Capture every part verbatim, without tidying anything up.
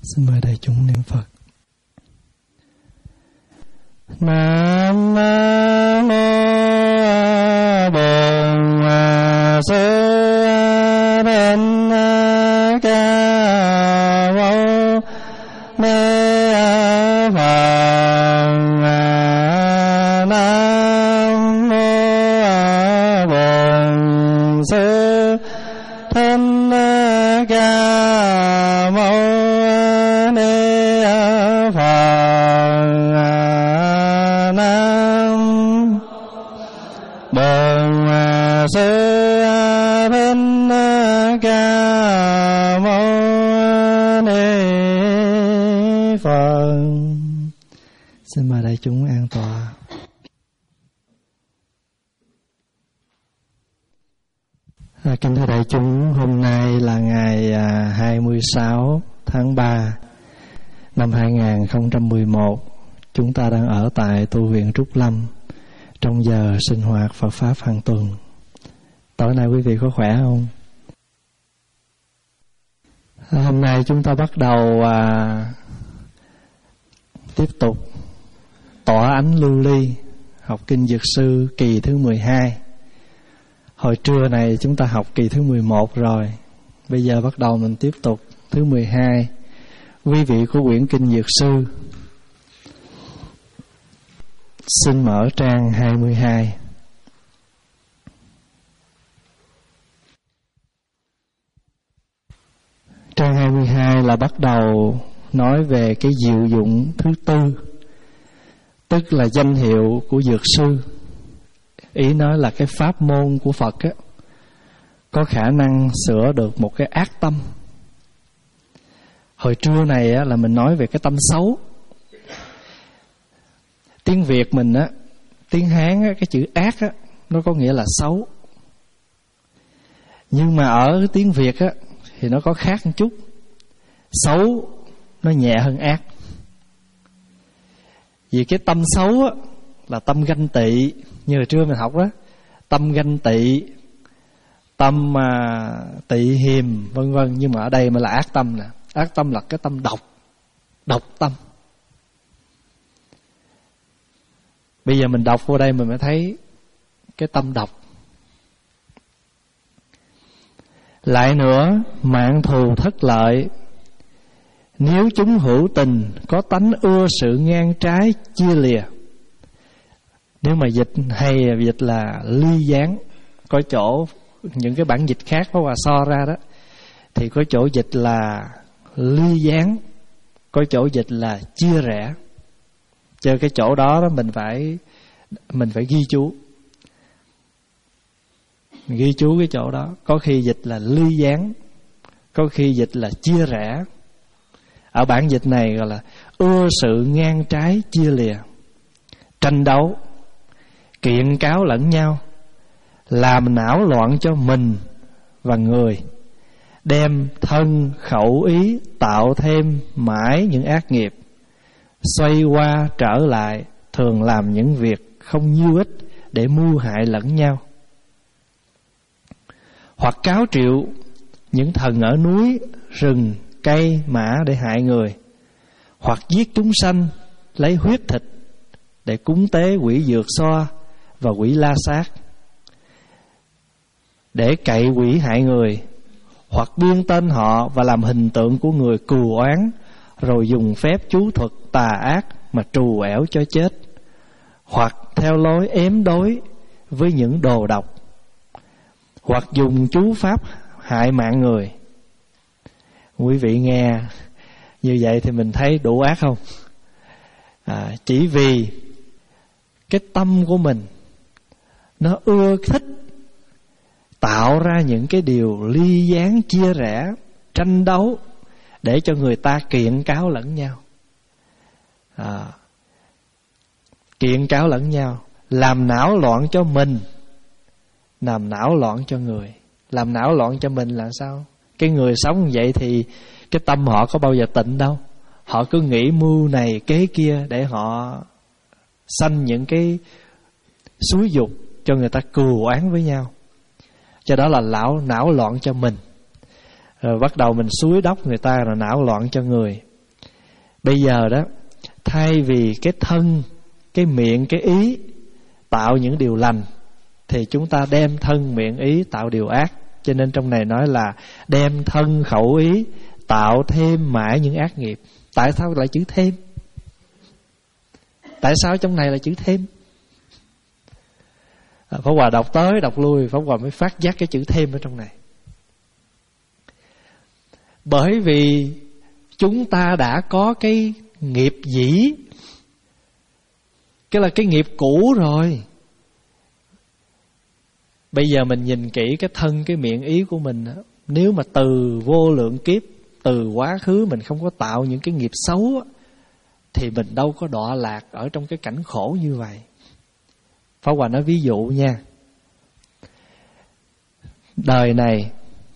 Xin mời đại chúng niệm Phật. Nam mô Bổn Sư Thích Ca Mâu Ni Phật. Nam mô Bổn Sư Thích Ca Mâu Ni Phật. Nam Bổn Sư Thích Ca Mâu Ni Phật. Xin mời đại chúng an tọa. À, kính thưa đại chúng, hôm nay là ngày à, hai mươi sáu tháng ba năm hai nghìn không trăm mười một. Chúng ta đang ở tại tu viện Trúc Lâm trong giờ sinh hoạt Phật Pháp hàng tuần. Tối nay quý vị có khỏe không? À, hôm nay chúng ta bắt đầu à, tiếp tục tọa ánh lưu ly, học kinh Dược Sư kỳ thứ mười hai. Hồi trưa này chúng ta học kỳ thứ mười một rồi. Bây giờ bắt đầu mình tiếp tục thứ mười hai. Quý vị của quyển kinh Dược Sư, xin mở trang hai mươi hai. Trang hai mươi hai là bắt đầu nói về cái diệu dụng thứ tư, tức là danh hiệu của Dược Sư. Ý nói là cái pháp môn của Phật á, có khả năng sửa được một cái ác tâm. Hồi trưa này á, là mình nói về cái tâm xấu. Tiếng Việt mình á, tiếng Hán á, cái chữ ác á, nó có nghĩa là xấu. Nhưng mà ở tiếng Việt á, thì nó có khác một chút. Xấu nó nhẹ hơn ác. Vì cái tâm xấu á, là tâm ganh tị. Như hồi trưa mình học đó, tâm ganh tị, tâm uh, tị hiềm vân vân. Nhưng mà ở đây mới là ác tâm nè. Ác tâm là cái tâm độc, độc tâm. Bây giờ mình đọc vô đây mình mới thấy cái tâm độc. Lại nữa, mạng thù thất lợi, nếu chúng hữu tình có tánh ưa sự ngang trái chia lìa. Nếu mà dịch hay dịch là ly gián, có chỗ những cái bản dịch khác có Hòa So ra đó, thì có chỗ dịch là ly gián, có chỗ dịch là chia rẽ. Cho cái chỗ đó đó mình phải mình phải ghi chú, mình ghi chú cái chỗ đó. Có khi dịch là ly gián, có khi dịch là chia rẽ. Ở bản dịch này gọi là ưa sự ngang trái chia lìa, tranh đấu, kiện cáo lẫn nhau, làm não loạn cho mình và người, đem thân khẩu ý tạo thêm mãi những ác nghiệp, xoay qua trở lại, thường làm những việc không nhiêu ích để mưu hại lẫn nhau. Hoặc cáo triệu những thần ở núi, rừng, cây, mã để hại người. Hoặc giết chúng sanh, lấy huyết thịt để cúng tế quỷ Dược Xoa và quỷ La Sát, để cậy quỷ hại người. Hoặc biên tên họ và làm hình tượng của người cừu oán, rồi dùng phép chú thuật tà ác mà trù ẻo cho chết. Hoặc theo lối ém đối với những đồ độc. Hoặc dùng chú pháp hại mạng người. Quý vị nghe như vậy thì mình thấy đủ ác không? À, chỉ vì cái tâm của mình nó ưa thích tạo ra những cái điều ly gián, chia rẽ, tranh đấu để cho người ta kiện cáo lẫn nhau. À, kiện cáo lẫn nhau, làm não loạn cho mình, làm não loạn cho người. Làm não loạn cho mình là sao? Cái người sống như vậy thì cái tâm họ có bao giờ tịnh đâu. Họ cứ nghĩ mưu này kế kia để họ sanh những cái xúi dục cho người ta cừu oán với nhau. Cho đó là não, não loạn cho mình. Rồi bắt đầu mình xúi đốc người ta, rồi não loạn cho người. Bây giờ đó, thay vì cái thân, cái miệng, cái ý tạo những điều lành, thì chúng ta đem thân, miệng, ý tạo điều ác. Cho nên trong này nói là đem thân, khẩu, ý tạo thêm mãi những ác nghiệp. Tại sao lại chữ thêm? Tại sao trong này là chữ thêm? à, Pháp Hòa đọc tới đọc lui, Pháp Hòa mới phát giác cái chữ thêm ở trong này. Bởi vì chúng ta đã có cái nghiệp dĩ, cái là cái nghiệp cũ rồi. Bây giờ mình nhìn kỹ cái thân, cái miệng, ý của mình, nếu mà từ vô lượng kiếp, từ quá khứ mình không có tạo những cái nghiệp xấu, thì mình đâu có đọa lạc ở trong cái cảnh khổ như vậy. Pháp Hòa nói ví dụ nha. Đời này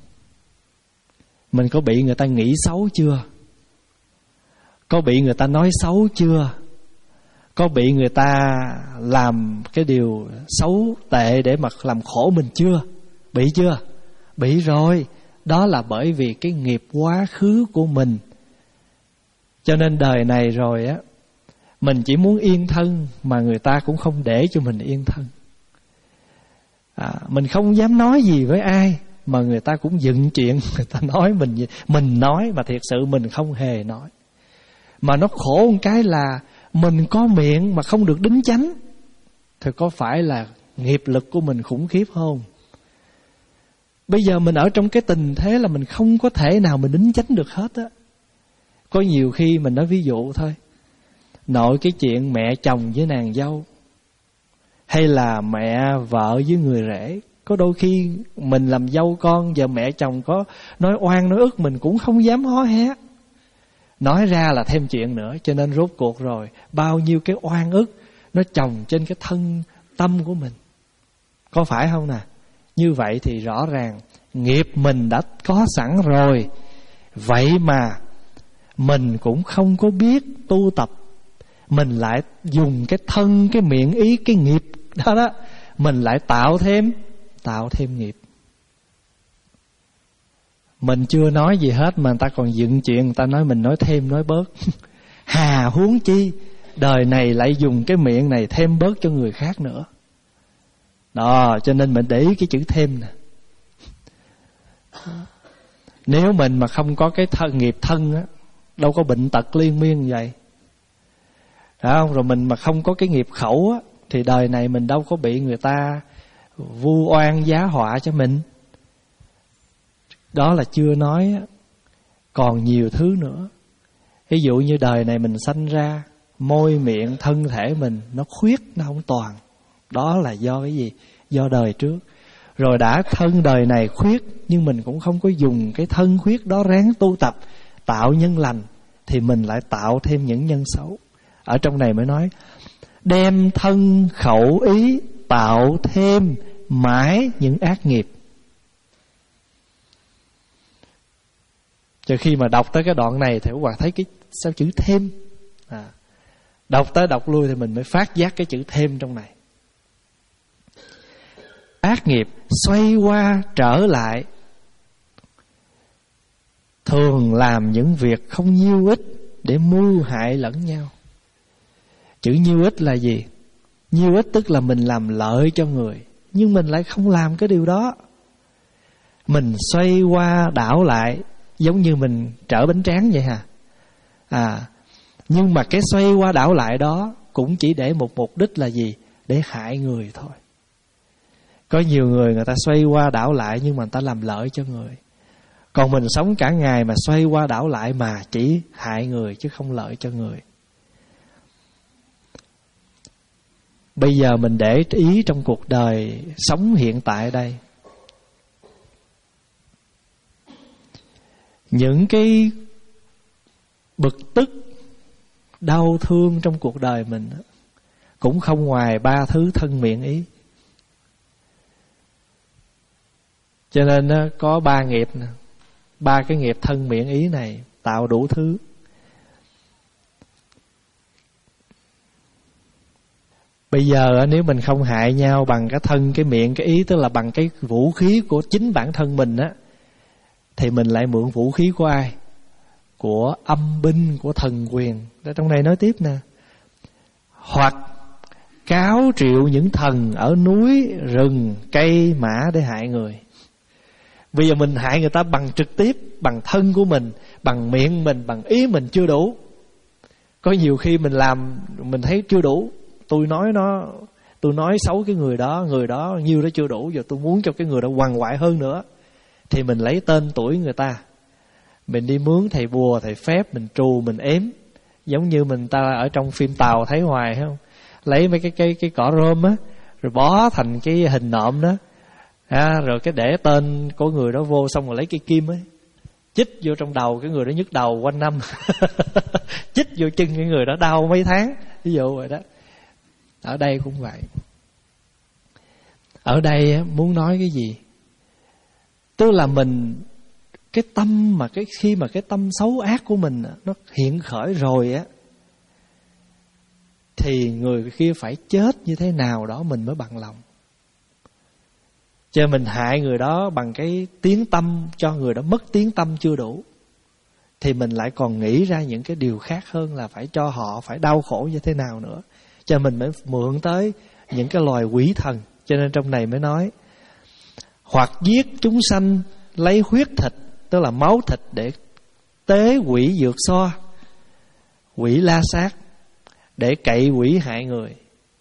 mình có bị người ta nghĩ xấu chưa? Có bị người ta nói xấu chưa? Có bị người ta làm cái điều xấu tệ để mà làm khổ mình chưa? Bị chưa? Bị rồi. Đó là bởi vì cái nghiệp quá khứ của mình. Cho nên đời này rồi á, mình chỉ muốn yên thân mà người ta cũng không để cho mình yên thân. à, Mình không dám nói gì với ai mà người ta cũng dựng chuyện, người ta nói mình mình nói mà thiệt sự mình không hề nói. Mà nó khổ một cái là mình có miệng mà không được đính chánh, thì có phải là nghiệp lực của mình khủng khiếp không? Bây giờ mình ở trong cái tình thế là mình không có thể nào mình đính chánh được hết á. Có nhiều khi mình nói ví dụ thôi, nội cái chuyện mẹ chồng với nàng dâu, hay là mẹ vợ với người rể, có đôi khi mình làm dâu con, giờ mẹ chồng có nói oan nói ức mình cũng không dám hó hé. Nói ra là thêm chuyện nữa. Cho nên rốt cuộc rồi bao nhiêu cái oan ức nó chồng trên cái thân tâm của mình. Có phải không nè? Như vậy thì rõ ràng nghiệp mình đã có sẵn rồi. Vậy mà mình cũng không có biết tu tập, mình lại dùng cái thân, cái miệng, ý, cái nghiệp đó đó, mình lại tạo thêm Tạo thêm nghiệp. Mình chưa nói gì hết mà người ta còn dựng chuyện, người ta nói mình nói thêm nói bớt. Hà huống chi đời này lại dùng cái miệng này thêm bớt cho người khác nữa. Đó, cho nên mình để ý cái chữ thêm nè. Nếu mình mà không có cái thân, nghiệp thân á, đâu có bệnh tật liên miên như vậy. Phải không? Rồi mình mà không có cái nghiệp khẩu á, thì đời này mình đâu có bị người ta vu oan giá họa cho mình. Đó là chưa nói á, còn nhiều thứ nữa. Ví dụ như đời này mình sanh ra, môi miệng thân thể mình nó khuyết, nó không toàn. Đó là do cái gì? Do đời trước. Rồi đã thân đời này khuyết, nhưng mình cũng không có dùng cái thân khuyết đó ráng tu tập, tạo nhân lành, thì mình lại tạo thêm những nhân xấu. Ở trong này mới nói đem thân khẩu ý tạo thêm mãi những ác nghiệp. Cho khi mà đọc tới cái đoạn này thì Hòa thấy cái sao chữ thêm. à, Đọc tới đọc lui thì mình mới phát giác cái chữ thêm trong này. Ác nghiệp xoay qua trở lại, thường làm những việc không nhiêu ích để mưu hại lẫn nhau. Chữ nhiêu ích là gì? Nhiêu ích tức là mình làm lợi cho người, nhưng mình lại không làm cái điều đó. Mình xoay qua đảo lại, giống như mình trở bánh tráng vậy hả? À, nhưng mà cái xoay qua đảo lại đó cũng chỉ để một mục đích là gì? Để hại người thôi. Có nhiều người người ta xoay qua đảo lại nhưng mà người ta làm lợi cho người. Còn mình sống cả ngày mà xoay qua đảo lại mà chỉ hại người chứ không lợi cho người. Bây giờ mình để ý trong cuộc đời sống hiện tại đây, những cái bực tức, đau thương trong cuộc đời mình cũng không ngoài ba thứ thân miệng ý. Cho nên có ba nghiệp nè, ba cái nghiệp thân miệng ý này tạo đủ thứ. Bây giờ nếu mình không hại nhau bằng cái thân, cái miệng, cái ý, tức là bằng cái vũ khí của chính bản thân mình á, thì mình lại mượn vũ khí của ai? của âm binh, của thần quyền. Ở trong này nói tiếp nè. Hoặc cáo triệu những thần ở núi, rừng, cây, mã để hại người. Bây giờ mình hại người ta bằng trực tiếp, bằng thân của mình, bằng miệng mình, bằng ý mình chưa đủ. Có nhiều khi mình làm, mình thấy chưa đủ. Tôi nói nó, tôi nói xấu cái người đó, người đó nhiêu đó chưa đủ, giờ tôi muốn cho cái người đó hoàng hoại hơn nữa. Thì mình lấy tên tuổi người ta, mình đi mướn thầy bùa, thầy phép, mình trù, mình ếm. Giống như mình ta ở trong phim Tàu thấy hoài không? Lấy mấy cái cái cái cỏ rơm á, rồi bó thành cái hình nộm đó, à, rồi cái để tên của người đó vô, xong rồi lấy cây kim ấy chích vô trong đầu cái người đó nhức đầu quanh năm. Chích vô chân cái người đó đau mấy tháng, ví dụ vậy đó. Ở đây cũng vậy. Ở đây muốn nói cái gì? Tức là mình, cái tâm mà cái khi mà cái tâm xấu ác của mình nó hiện khởi rồi á, thì người kia phải chết như thế nào đó mình mới bằng lòng. Cho mình hại người đó bằng cái tiếng tâm, cho người đó mất tiếng tâm chưa đủ, thì mình lại còn nghĩ ra những cái điều khác hơn là phải cho họ phải đau khổ như thế nào nữa. Cho mình mới mượn tới những cái loài quỷ thần. Cho nên trong này mới nói, hoặc giết chúng sanh lấy huyết thịt, tức là máu thịt để tế quỷ dược xoa, quỷ la sát, để cậy quỷ hại người.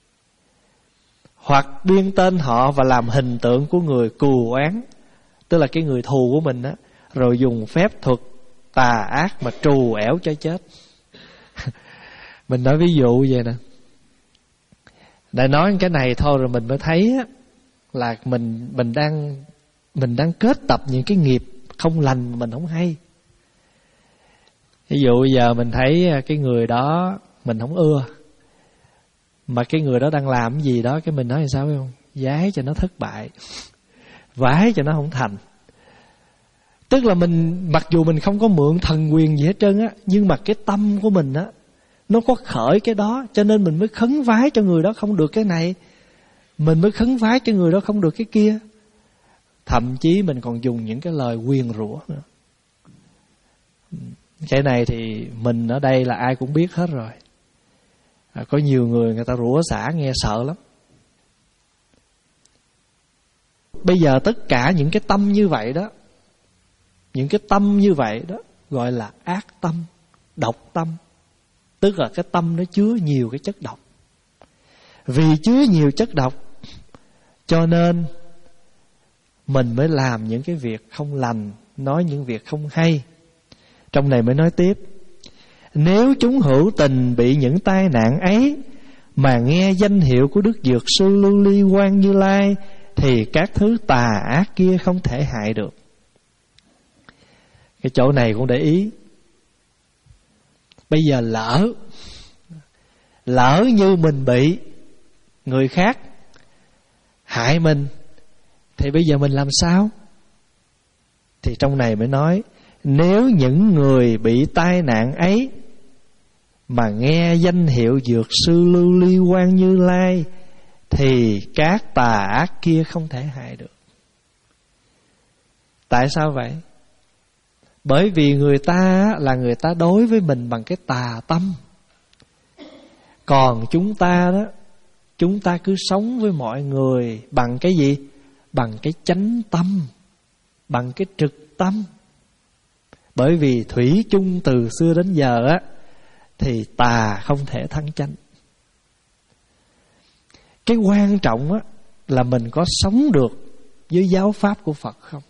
Hoặc biên tên họ và làm hình tượng của người cù oán, tức là cái người thù của mình á, rồi dùng phép thuật tà ác mà trù ẻo cho chết. Mình nói ví dụ vậy nè. Để nói cái này thôi rồi mình mới thấy á, là mình mình đang mình đang kết tập những cái nghiệp không lành mà mình không hay. Ví dụ giờ mình thấy cái người đó mình không ưa, mà cái người đó đang làm cái gì đó, cái mình nói là sao biết không? Vái cho nó thất bại, vái cho nó không thành. Tức là mình, mặc dù mình không có mượn thần quyền gì hết trơn á, nhưng mà cái tâm của mình á, nó có khởi cái đó, cho nên mình mới khấn vái cho người đó không được cái này, mình mới khấn vái cho người đó không được cái kia. Thậm chí mình còn dùng những cái lời nguyền rủa nữa. Cái này thì mình ở đây là ai cũng biết hết rồi. À, có nhiều người người ta rủa xả nghe sợ lắm. Bây giờ tất cả những cái tâm như vậy đó, những cái tâm như vậy đó gọi là ác tâm, độc tâm. Tức là cái tâm nó chứa nhiều cái chất độc. Vì chứa nhiều chất độc cho nên mình mới làm những cái việc không lành, nói những việc không hay. Trong này mới nói tiếp, nếu chúng hữu tình bị những tai nạn ấy mà nghe danh hiệu của Đức Dược Sư Lưu Ly Quang Như Lai, thì các thứ tà ác kia không thể hại được. Cái chỗ này cũng để ý. Bây giờ lỡ Lỡ như mình bị người khác hại mình, thì bây giờ mình làm sao? Thì trong này mới nói, nếu những người bị tai nạn ấy mà nghe danh hiệu Dược Sư Lưu Ly Quang Như Lai, thì các tà ác kia không thể hại được. Tại sao vậy? Bởi vì người ta là người ta đối với mình bằng cái tà tâm. Còn chúng ta đó, chúng ta cứ sống với mọi người bằng cái gì? Bằng cái chánh tâm, bằng cái trực tâm. Bởi vì thủy chung từ xưa đến giờ á, thì tà không thể thắng chánh. Cái quan trọng á là mình có sống được với giáo pháp của Phật không.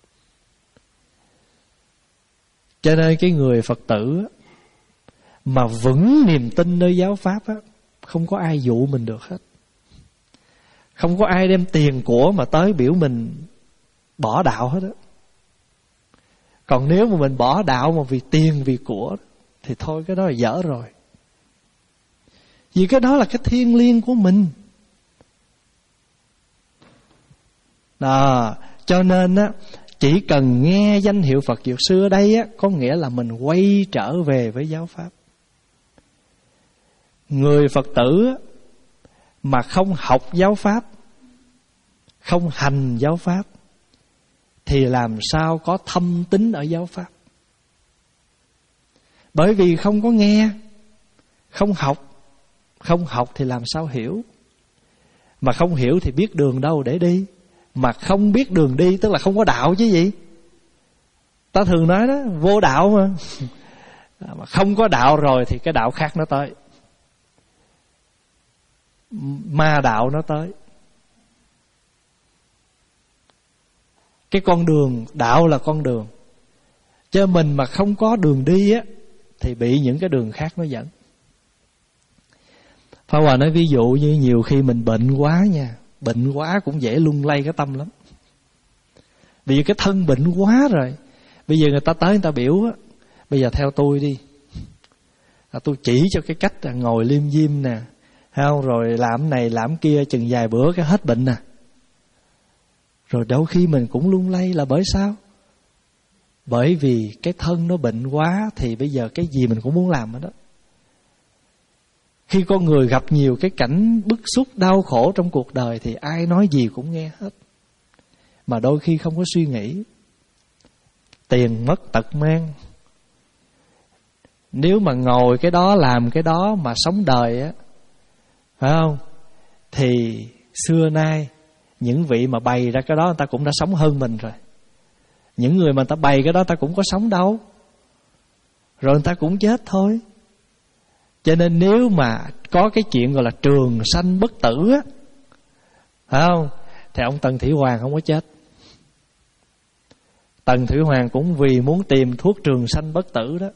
Cho nên cái người Phật tử á, mà vững niềm tin nơi giáo pháp á, không có ai dụ mình được hết. Không có ai đem tiền của mà tới biểu mình bỏ đạo hết á. Còn nếu mà mình bỏ đạo mà vì tiền vì của thì thôi, cái đó là dở rồi. Vì cái đó là cái thiêng liêng của mình. Đó, cho nên á, chỉ cần nghe danh hiệu Phật Dược Sư ở đây á, có nghĩa là mình quay trở về với giáo pháp. Người Phật tử á, mà không học giáo pháp, không hành giáo pháp, thì làm sao có thâm tín ở giáo pháp? Bởi vì không có nghe, không học. Không học thì làm sao hiểu. Mà không hiểu thì biết đường đâu để đi. Mà không biết đường đi tức là không có đạo chứ gì. Ta thường nói đó, vô đạo mà. Mà không có đạo rồi thì cái đạo khác nó tới. Ma đạo nó tới. Cái con đường, đạo là con đường. Chứ mình mà không có đường đi á thì bị những cái đường khác nó dẫn. Pháp Hòa nói ví dụ như nhiều khi mình bệnh quá nha, bệnh quá cũng dễ lung lay cái tâm lắm. Vì cái thân bệnh quá rồi. Bây giờ người ta tới người ta biểu á, bây giờ theo tôi đi, à, tôi chỉ cho cái cách là ngồi liêm diêm nè, không rồi làm này làm kia, chừng vài bữa cái hết bệnh nè. Rồi đôi khi mình cũng lung lay là bởi sao? Bởi vì cái thân nó bệnh quá thì bây giờ cái gì mình cũng muốn làm ở đó. Khi con người gặp nhiều cái cảnh bức xúc, đau khổ trong cuộc đời thì ai nói gì cũng nghe hết. Mà đôi khi không có suy nghĩ. Tiền mất tật mang. Nếu mà ngồi cái đó làm cái đó mà sống đời á, phải không? Thì xưa nay những vị mà bày ra cái đó người ta cũng đã sống hơn mình rồi. Những người mà người ta bày cái đó người ta cũng có sống đâu. Rồi người ta cũng chết thôi. Cho nên nếu mà có cái chuyện gọi là trường sanh bất tử á, phải không? Thì ông Tần Thủy Hoàng không có chết. Tần Thủy Hoàng cũng vì muốn tìm thuốc trường sanh bất tử đó,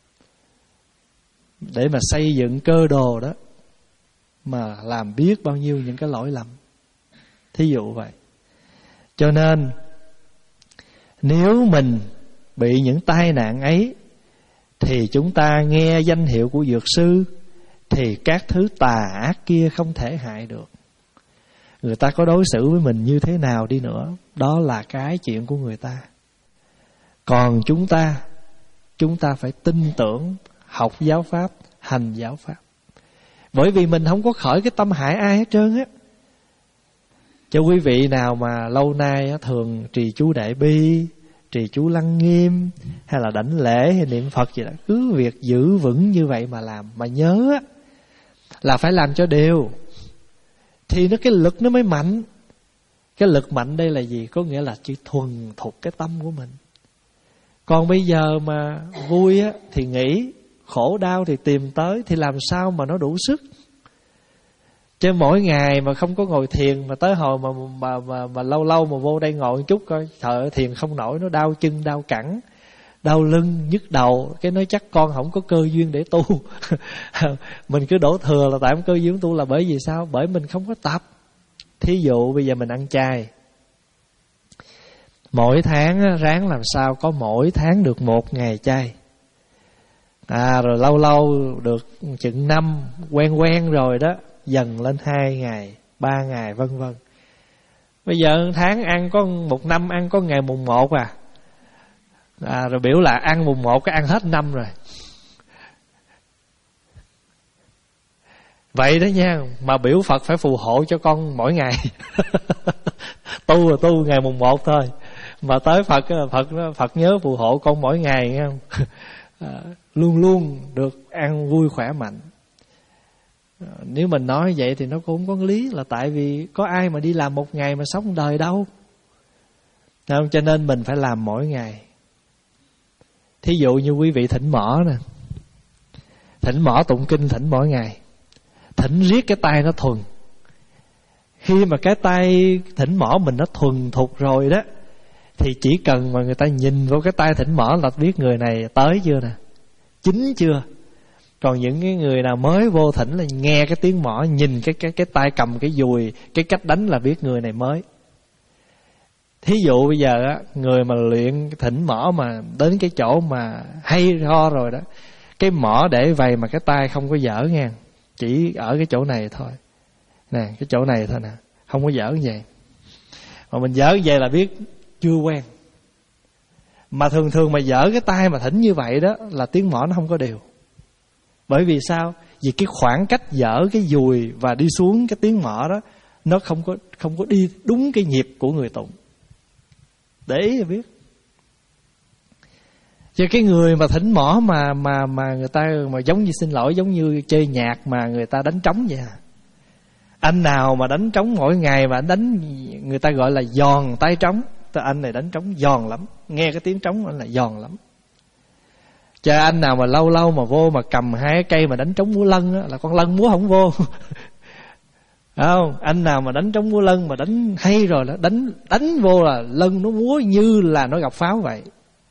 để mà xây dựng cơ đồ đó, mà làm biết bao nhiêu những cái lỗi lầm. Thí dụ vậy. Cho nên nếu mình bị những tai nạn ấy thì chúng ta nghe danh hiệu của dược sư thì các thứ tà ác kia không thể hại được. Người ta có đối xử với mình như thế nào đi nữa, đó là cái chuyện của người ta. Còn chúng ta, chúng ta phải tin tưởng, học giáo pháp, hành giáo pháp. Bởi vì mình không có khởi cái tâm hại ai hết trơn á. Cho quý vị nào mà lâu nay thường trì chú Đại Bi, trì chú Lăng Nghiêm, hay là đảnh lễ hay niệm Phật gì đó, cứ việc giữ vững như vậy mà làm. Mà nhớ là phải làm cho đều, thì nó cái lực nó mới mạnh. Cái lực mạnh đây là gì? Có nghĩa là chỉ thuần thục cái tâm của mình. Còn bây giờ mà vui á, thì nghĩ, khổ đau thì tìm tới, thì làm sao mà nó đủ sức. Chứ mỗi ngày mà không có ngồi thiền, mà tới hồi mà mà, mà, mà lâu lâu mà vô đây ngồi một chút coi, thở thiền không nổi, nó đau chân, đau cẳng, đau lưng, nhức đầu. Cái nói chắc con không có cơ duyên để tu. Mình cứ đổ thừa là tại không cơ duyên tu là bởi vì sao? Bởi mình không có tập. Thí dụ bây giờ mình ăn chay, mỗi tháng ráng làm sao có mỗi tháng được một ngày chay. À rồi lâu lâu được chừng năm quen quen rồi đó, dần lên hai ngày, ba ngày vân vân. Bây giờ tháng ăn có một năm ăn có ngày mùng một à. À rồi biểu là ăn mùng một cái ăn hết năm rồi. Vậy đó nha, mà biểu Phật phải phù hộ cho con mỗi ngày. Tu là tu ngày mùng một thôi. Mà tới Phật Phật Phật nhớ phù hộ con mỗi ngày nghe không? À, luôn luôn được ăn vui khỏe mạnh. À, nếu mình nói vậy thì nó cũng không có lý, là tại vì có ai mà đi làm một ngày mà sống đời đâu. Không? Cho nên mình phải làm mỗi ngày. Thí dụ như quý vị thỉnh mỏ nè, thỉnh mỏ tụng kinh thỉnh mỗi ngày, thỉnh riết cái tay nó thuần. Khi mà cái tay thỉnh mỏ mình nó thuần thục rồi đó, thì chỉ cần mà người ta nhìn vào cái tay thỉnh mỏ là biết người này tới chưa nè, chín chưa. Còn những cái người nào mới vô thỉnh là nghe cái tiếng mỏ, nhìn cái cái cái tay cầm cái dùi, cái cách đánh là biết người này mới. Thí dụ bây giờ á, người mà luyện thỉnh mỏ mà đến cái chỗ mà hay ho rồi đó, cái mỏ để vậy mà cái tay không có dở nha, chỉ ở cái chỗ này thôi nè, cái chỗ này thôi nè, không có dở như vậy. Mà mình dở như vậy là biết chưa quen. Mà thường thường mà dở cái tay mà thỉnh như vậy đó là tiếng mỏ nó không có đều. Bởi vì sao? Vì cái khoảng cách dở cái dùi và đi xuống cái tiếng mỏ đó, nó không có không có đi đúng cái nhịp của người tụng. Để ý là biết. Chứ cái người mà thỉnh mỏ mà mà mà người ta mà giống như, xin lỗi, giống như chơi nhạc mà người ta đánh trống vậy à. Anh nào mà đánh trống mỗi ngày mà anh đánh, người ta gọi là giòn tay trống. Tức anh này đánh trống giòn lắm, nghe cái tiếng trống anh là giòn lắm. Chứ anh nào mà lâu lâu mà vô mà cầm hai cái cây mà đánh trống múa lân á, là con lân múa không vô. Không, anh nào mà đánh trống múa lân mà đánh hay rồi đó, đánh đánh vô là lân nó múa như là nó gặp pháo vậy.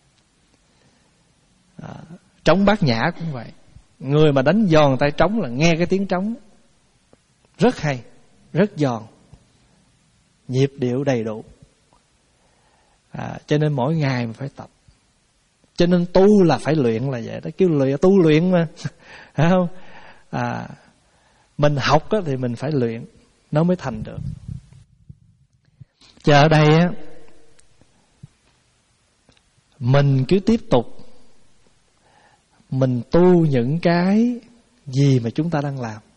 À, trống Bát Nhã cũng vậy. Người mà đánh giòn tay trống là nghe cái tiếng trống rất hay, rất giòn, nhịp điệu đầy đủ. À, cho nên mỗi ngày mình phải tập. Cho nên tu là phải luyện là vậy đó, kêu luyện, tu luyện mà. Phải không? À, mình học á, thì mình phải luyện nó mới thành được. Chứ ở đây á, mình cứ tiếp tục mình tu những cái gì mà chúng ta đang làm.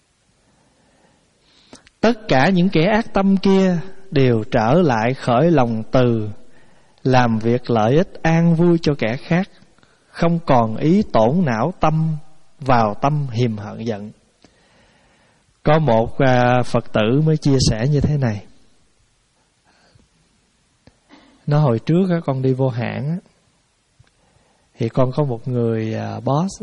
Tất cả những kẻ ác tâm kia đều trở lại khởi lòng từ, làm việc lợi ích an vui cho kẻ khác, không còn ý tổn não tâm vào tâm hiềm hận giận. Có một uh, Phật tử mới chia sẻ như thế này. Nó hồi trước á, con đi vô hãng á, thì con có một người uh, boss á,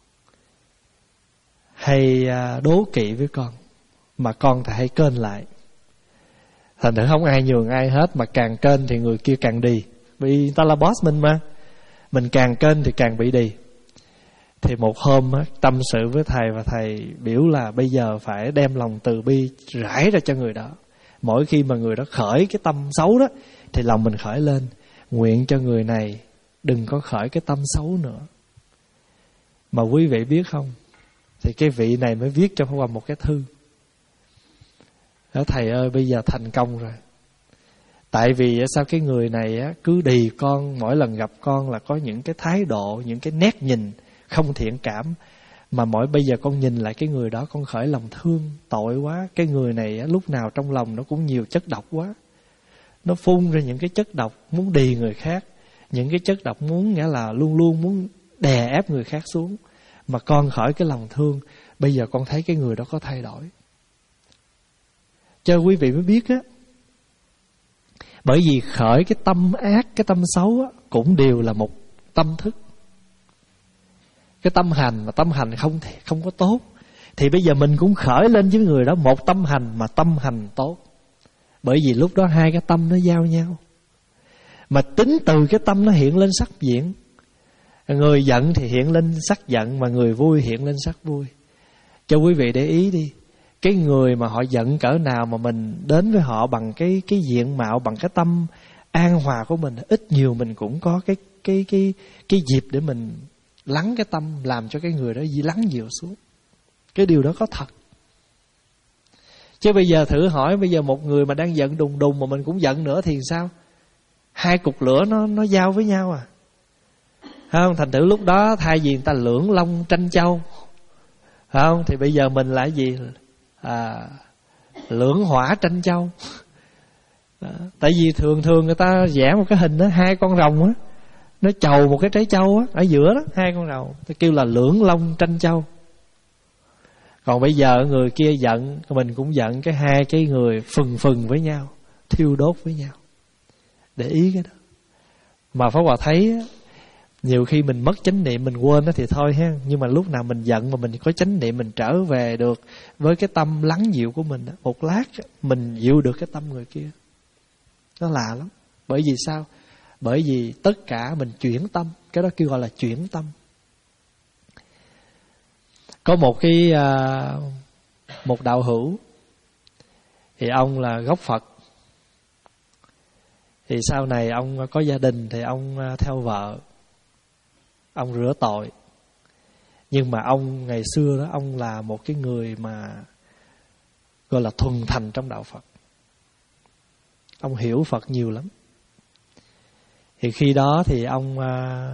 hay uh, đố kỵ với con, mà con thì hay kênh lại. Thành thử không ai nhường ai hết, mà càng kênh thì người kia càng đi. Vì người ta là boss mình mà, mình càng kênh thì càng bị đi. Thì một hôm á, tâm sự với thầy, và thầy biểu là bây giờ phải đem lòng từ bi rải ra cho người đó. Mỗi khi mà người đó khởi cái tâm xấu đó, thì lòng mình khởi lên, nguyện cho người này đừng có khởi cái tâm xấu nữa. Mà quý vị biết không, thì cái vị này mới viết cho qua một cái thư. Đó, thầy ơi bây giờ thành công rồi. Tại vì sao cái người này á, cứ đì con, mỗi lần gặp con là có những cái thái độ, những cái nét nhìn không thiện cảm. Mà mỗi bây giờ con nhìn lại cái người đó, con khởi lòng thương, tội quá. Cái người này á, lúc nào trong lòng nó cũng nhiều chất độc quá. Nó phun ra những cái chất độc muốn đì người khác, những cái chất độc muốn nghĩa là luôn luôn muốn đè ép người khác xuống. Mà con khởi cái lòng thương, bây giờ con thấy cái người đó có thay đổi. Cho quý vị mới biết á, bởi vì khởi cái tâm ác, cái tâm xấu á, cũng đều là một tâm thức. Cái tâm hành mà tâm hành không không có tốt, thì bây giờ mình cũng khởi lên với người đó một tâm hành mà tâm hành tốt. Bởi vì lúc đó hai cái tâm nó giao nhau, mà tính từ cái tâm nó hiện lên sắc diện. Người giận thì hiện lên sắc giận, mà người vui hiện lên sắc vui. Cho quý vị để ý đi, cái người mà họ giận cỡ nào mà mình đến với họ bằng cái cái diện mạo, bằng cái tâm an hòa của mình, ít nhiều mình cũng có cái cái cái cái dịp để mình lắng cái tâm, làm cho cái người đó lắng dịu xuống. Cái điều đó có thật. Chứ bây giờ thử hỏi, bây giờ một người mà đang giận đùng đùng mà mình cũng giận nữa thì sao? Hai cục lửa nó nó giao với nhau à? Không, thành thử lúc đó thay vì người ta lưỡng long tranh châu, không, thì bây giờ mình là gì? À, lưỡng hỏa tranh châu. Đó. Tại vì thường thường người ta vẽ một cái hình đó, hai con rồng á, nó chầu một cái trái châu á, ở giữa đó, hai con rồng, ta kêu là lưỡng long tranh châu. Còn bây giờ người kia giận, mình cũng giận, cái hai cái người phừng phừng với nhau, thiêu đốt với nhau. Để ý cái đó. Mà Pháp Hòa thấy nhiều khi mình mất chánh niệm, mình quên đó thì thôi ha. Nhưng mà lúc nào mình giận mà mình có chánh niệm, mình trở về được với cái tâm lắng dịu của mình đó, một lát mình dịu được cái tâm người kia. Nó lạ lắm. Bởi vì sao? Bởi vì tất cả mình chuyển tâm. Cái đó kêu gọi là chuyển tâm. Có một cái một đạo hữu, thì ông là gốc Phật. Thì sau này ông có gia đình, thì ông theo vợ, ông rửa tội. Nhưng mà ông ngày xưa đó, ông là một cái người mà gọi là thuần thành trong đạo Phật. Ông hiểu Phật nhiều lắm. Thì khi đó thì ông à,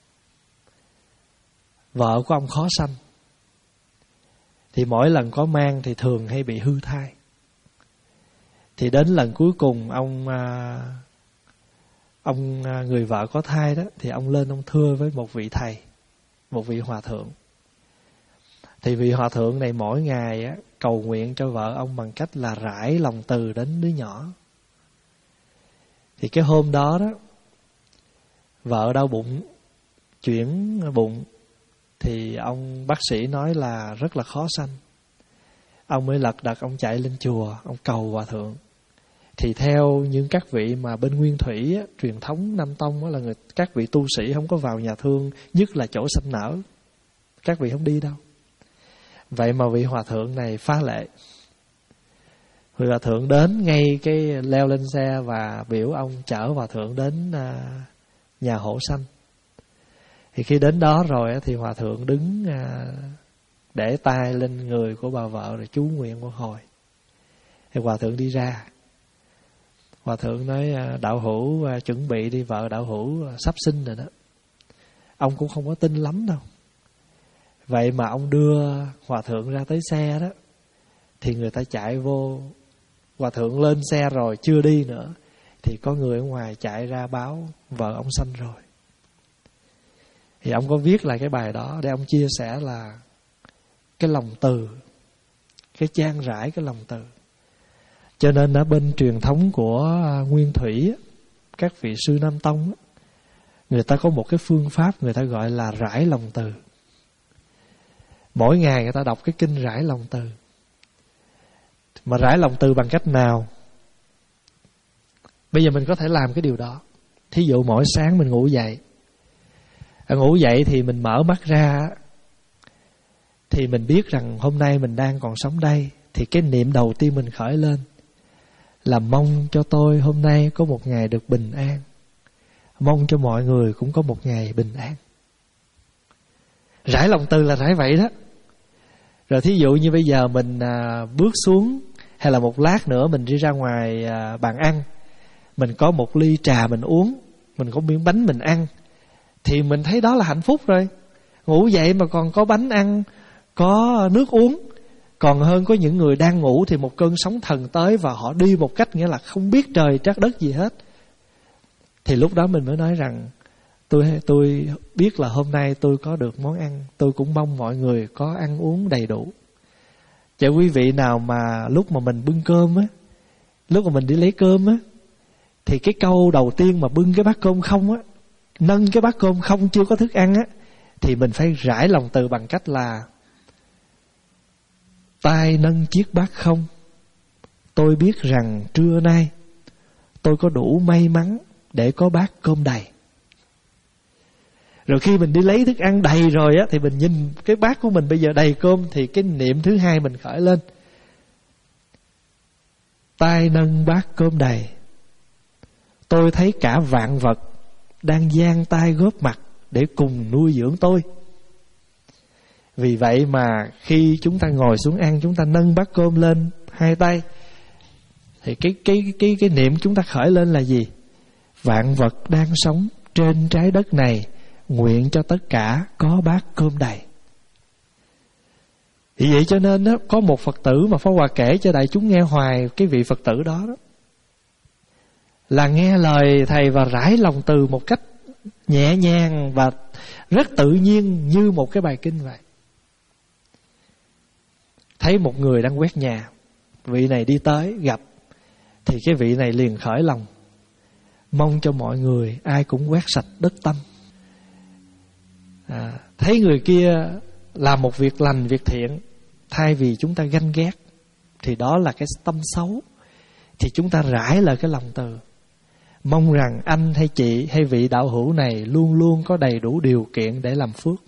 vợ của ông khó sanh. Thì mỗi lần có mang thì thường hay bị hư thai. Thì đến lần cuối cùng ông à, ông người vợ có thai đó, thì ông lên ông thưa với một vị thầy, một vị hòa thượng. Thì vị hòa thượng này mỗi ngày á, cầu nguyện cho vợ ông bằng cách là rải lòng từ đến đứa nhỏ. Thì cái hôm đó đó, vợ đau bụng, chuyển bụng, thì ông bác sĩ nói là rất là khó sanh. Ông mới lật đật ông chạy lên chùa, ông cầu hòa thượng. Thì theo những các vị mà bên Nguyên Thủy á, truyền thống Nam Tông á, là người, các vị tu sĩ không có vào nhà thương, nhất là chỗ sanh nở, các vị không đi đâu. Vậy mà vị hòa thượng này phá lệ. Vị hòa thượng đến ngay cái leo lên xe và biểu ông chở hòa thượng đến à, nhà hộ sanh. Thì khi đến đó rồi thì hòa thượng đứng à, để tay lên người của bà vợ rồi chú nguyện một hồi. Thì hòa thượng đi ra. Hòa thượng nói đạo hữu à, chuẩn bị đi, vợ đạo hữu sắp sinh rồi đó. Ông cũng không có tin lắm đâu. Vậy mà ông đưa hòa thượng ra tới xe đó, thì người ta chạy vô. Hòa thượng lên xe rồi chưa đi nữa, thì có người ở ngoài chạy ra báo vợ ông sanh rồi. Thì ông có viết lại cái bài đó để ông chia sẻ là cái lòng từ, cái chan rãi cái lòng từ. Cho nên ở bên truyền thống của Nguyên Thủy, các vị sư Nam Tông, người ta có một cái phương pháp người ta gọi là rải lòng từ. Mỗi ngày người ta đọc cái kinh rải lòng từ. Mà rải lòng từ bằng cách nào? Bây giờ mình có thể làm cái điều đó. Thí dụ mỗi sáng mình ngủ dậy, ngủ dậy thì mình mở mắt ra, thì mình biết rằng hôm nay mình đang còn sống đây. Thì cái niệm đầu tiên mình khởi lên là mong cho tôi hôm nay có một ngày được bình an, mong cho mọi người cũng có một ngày bình an. Rải lòng từ là rải vậy đó. Rồi thí dụ như bây giờ mình à, bước xuống, hay là một lát nữa mình đi ra ngoài à, bàn ăn, mình có một ly trà mình uống, mình có miếng bánh mình ăn, thì mình thấy đó là hạnh phúc rồi. Ngủ dậy mà còn có bánh ăn, có nước uống. Còn hơn có những người đang ngủ thì một cơn sóng thần tới và họ đi một cách nghĩa là không biết trời trát đất gì hết. Thì lúc đó mình mới nói rằng Tôi tôi biết là hôm nay tôi có được món ăn, tôi cũng mong mọi người có ăn uống đầy đủ. Chợ quý vị nào mà lúc mà mình bưng cơm á, lúc mà mình đi lấy cơm á, thì cái câu đầu tiên mà bưng cái bát cơm không á, nâng cái bát cơm không chưa có thức ăn á, thì mình phải rải lòng từ bằng cách là tay nâng chiếc bát không, tôi biết rằng trưa nay tôi có đủ may mắn để có bát cơm đầy. Rồi khi mình đi lấy thức ăn đầy rồi á, thì mình nhìn cái bát của mình bây giờ đầy cơm, thì cái niệm thứ hai mình khởi lên: tay nâng bát cơm đầy, tôi thấy cả vạn vật đang giang tay góp mặt để cùng nuôi dưỡng tôi. Vì vậy mà khi chúng ta ngồi xuống ăn, chúng ta nâng bát cơm lên hai tay, thì cái cái cái cái niệm chúng ta khởi lên là gì? Vạn vật đang sống trên trái đất này nguyện cho tất cả có bát cơm đầy. Vì vậy cho nên đó, có một Phật tử mà Pháp Hòa kể cho đại chúng nghe hoài, cái vị Phật tử đó, đó là nghe lời thầy và rải lòng từ một cách nhẹ nhàng và rất tự nhiên như một cái bài kinh vậy. Thấy một người đang quét nhà, vị này đi tới gặp, thì cái vị này liền khởi lòng mong cho mọi người ai cũng quét sạch đất tâm. À, thấy người kia làm một việc lành, việc thiện, thay vì chúng ta ganh ghét, thì đó là cái tâm xấu. Thì chúng ta rải lại cái lòng từ, mong rằng anh hay chị hay vị đạo hữu này luôn luôn có đầy đủ điều kiện để làm phước.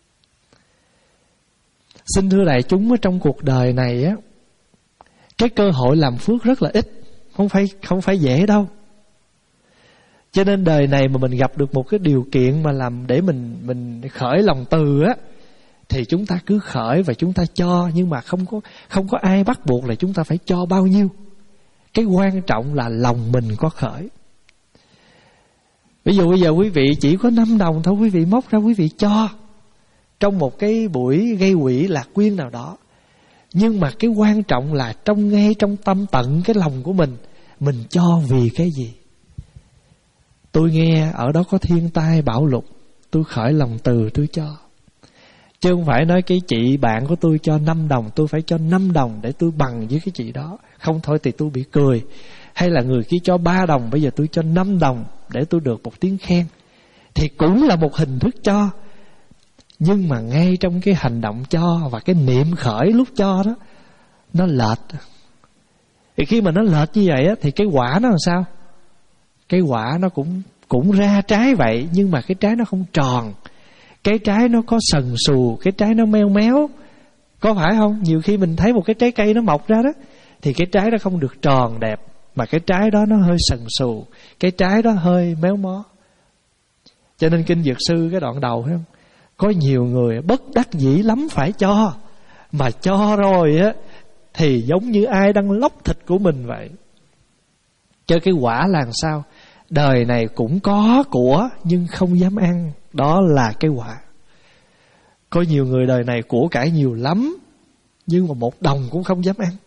Xin thưa đại chúng, ở trong cuộc đời này á, cái cơ hội làm phước rất là ít, không phải không phải dễ đâu. Cho nên đời này mà mình gặp được một cái điều kiện mà làm để mình mình khởi lòng từ á, thì chúng ta cứ khởi và chúng ta cho, nhưng mà không có không có ai bắt buộc là chúng ta phải cho bao nhiêu. Cái quan trọng là lòng mình có khởi. Ví dụ bây giờ quý vị chỉ có năm đồng thôi, quý vị móc ra quý vị cho trong một cái buổi gây quỹ lạc quyên nào đó. Nhưng mà cái quan trọng là trong ngay trong tâm tận cái lòng của mình, mình cho vì cái gì? Tôi nghe ở đó có thiên tai bão lụt, tôi khởi lòng từ tôi cho. Chứ không phải nói cái chị bạn của tôi cho năm đồng, tôi phải cho năm đồng để tôi bằng với cái chị đó. Không thôi thì tôi bị cười. Hay là người kia cho ba đồng, bây giờ tôi cho năm đồng để tôi được một tiếng khen. Thì cũng là một hình thức cho. Nhưng mà ngay trong cái hành động cho và cái niệm khởi lúc cho đó, nó lệch. Thì khi mà nó lệch như vậy á, thì cái quả nó làm sao? Cái quả nó cũng cũng ra trái vậy, nhưng mà cái trái nó không tròn. Cái trái nó có sần sù, cái trái nó meo méo. Có phải không? Nhiều khi mình thấy một cái trái cây nó mọc ra đó, thì cái trái nó không được tròn đẹp, mà cái trái đó nó hơi sần sù, cái trái đó hơi méo mó. Cho nên Kinh Dược Sư cái đoạn đầu thấy không? Có nhiều người bất đắc dĩ lắm phải cho, mà cho rồi á thì giống như ai đang lóc thịt của mình vậy. Cho cái quả là làm sao? Đời này cũng có của nhưng không dám ăn. Đó là cái quả. Có nhiều người đời này của cải nhiều lắm, nhưng mà một đồng cũng không dám ăn.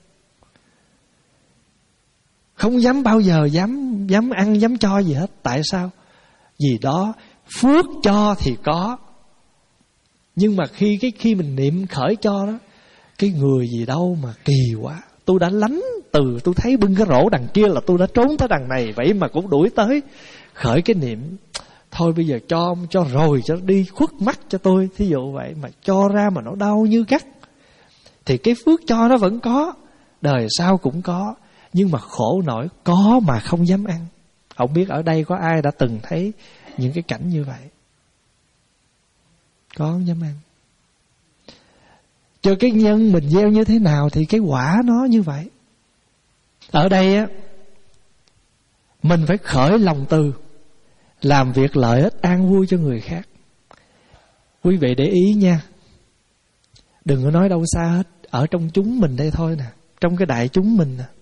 Không dám bao giờ dám dám ăn, dám cho gì hết. Tại sao? Vì đó phước cho thì có, nhưng mà khi cái khi mình niệm khởi cho đó, cái người gì đâu mà kỳ quá. Tôi đã lánh từ tôi thấy bưng cái rổ đằng kia là tôi đã trốn tới đằng này, vậy mà cũng đuổi tới. Khởi cái niệm thôi bây giờ cho ông cho rồi, cho đi khuất mắt cho tôi, thí dụ vậy. Mà cho ra mà nó đau như cắt. Thì cái phước cho nó vẫn có, đời sau cũng có, nhưng mà khổ nổi có mà không dám ăn. Không biết ở đây có ai đã từng thấy những cái cảnh như vậy? Có không dám ăn. Cho cái nhân mình gieo như thế nào thì cái quả nó như vậy. Ở đây á, mình phải khởi lòng từ, làm việc lợi ích an vui cho người khác. Quý vị để ý nha, đừng có nói đâu xa hết, ở trong chúng mình đây thôi nè, trong cái đại chúng mình nè.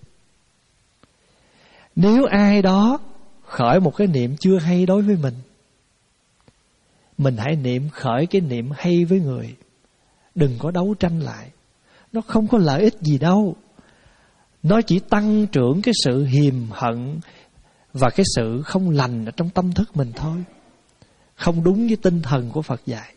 Nếu ai đó khởi một cái niệm chưa hay đối với mình, mình hãy niệm khởi cái niệm hay với người. Đừng có đấu tranh lại. Nó không có lợi ích gì đâu. Nó chỉ tăng trưởng cái sự hiềm hận và cái sự không lành ở trong tâm thức mình thôi. Không đúng với tinh thần của Phật dạy.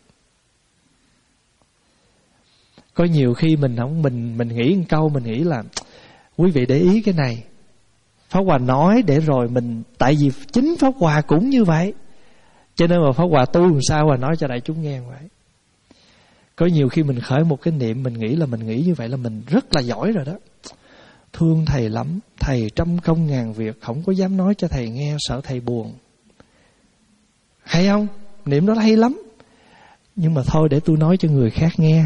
Có nhiều khi mình không mình mình nghĩ một câu, mình nghĩ là quý vị để ý cái này, Pháp Hòa nói để rồi mình, tại vì chính Pháp Hòa cũng như vậy, cho nên mà Pháp Hòa tu làm sao mà nói cho đại chúng nghe vậy. Có nhiều khi mình khởi một cái niệm, mình nghĩ là mình nghĩ như vậy là mình rất là giỏi rồi đó. Thương thầy lắm, thầy trăm công ngàn việc, không có dám nói cho thầy nghe, sợ thầy buồn. Hay không? Niệm đó hay lắm. Nhưng mà thôi để tôi nói cho người khác nghe.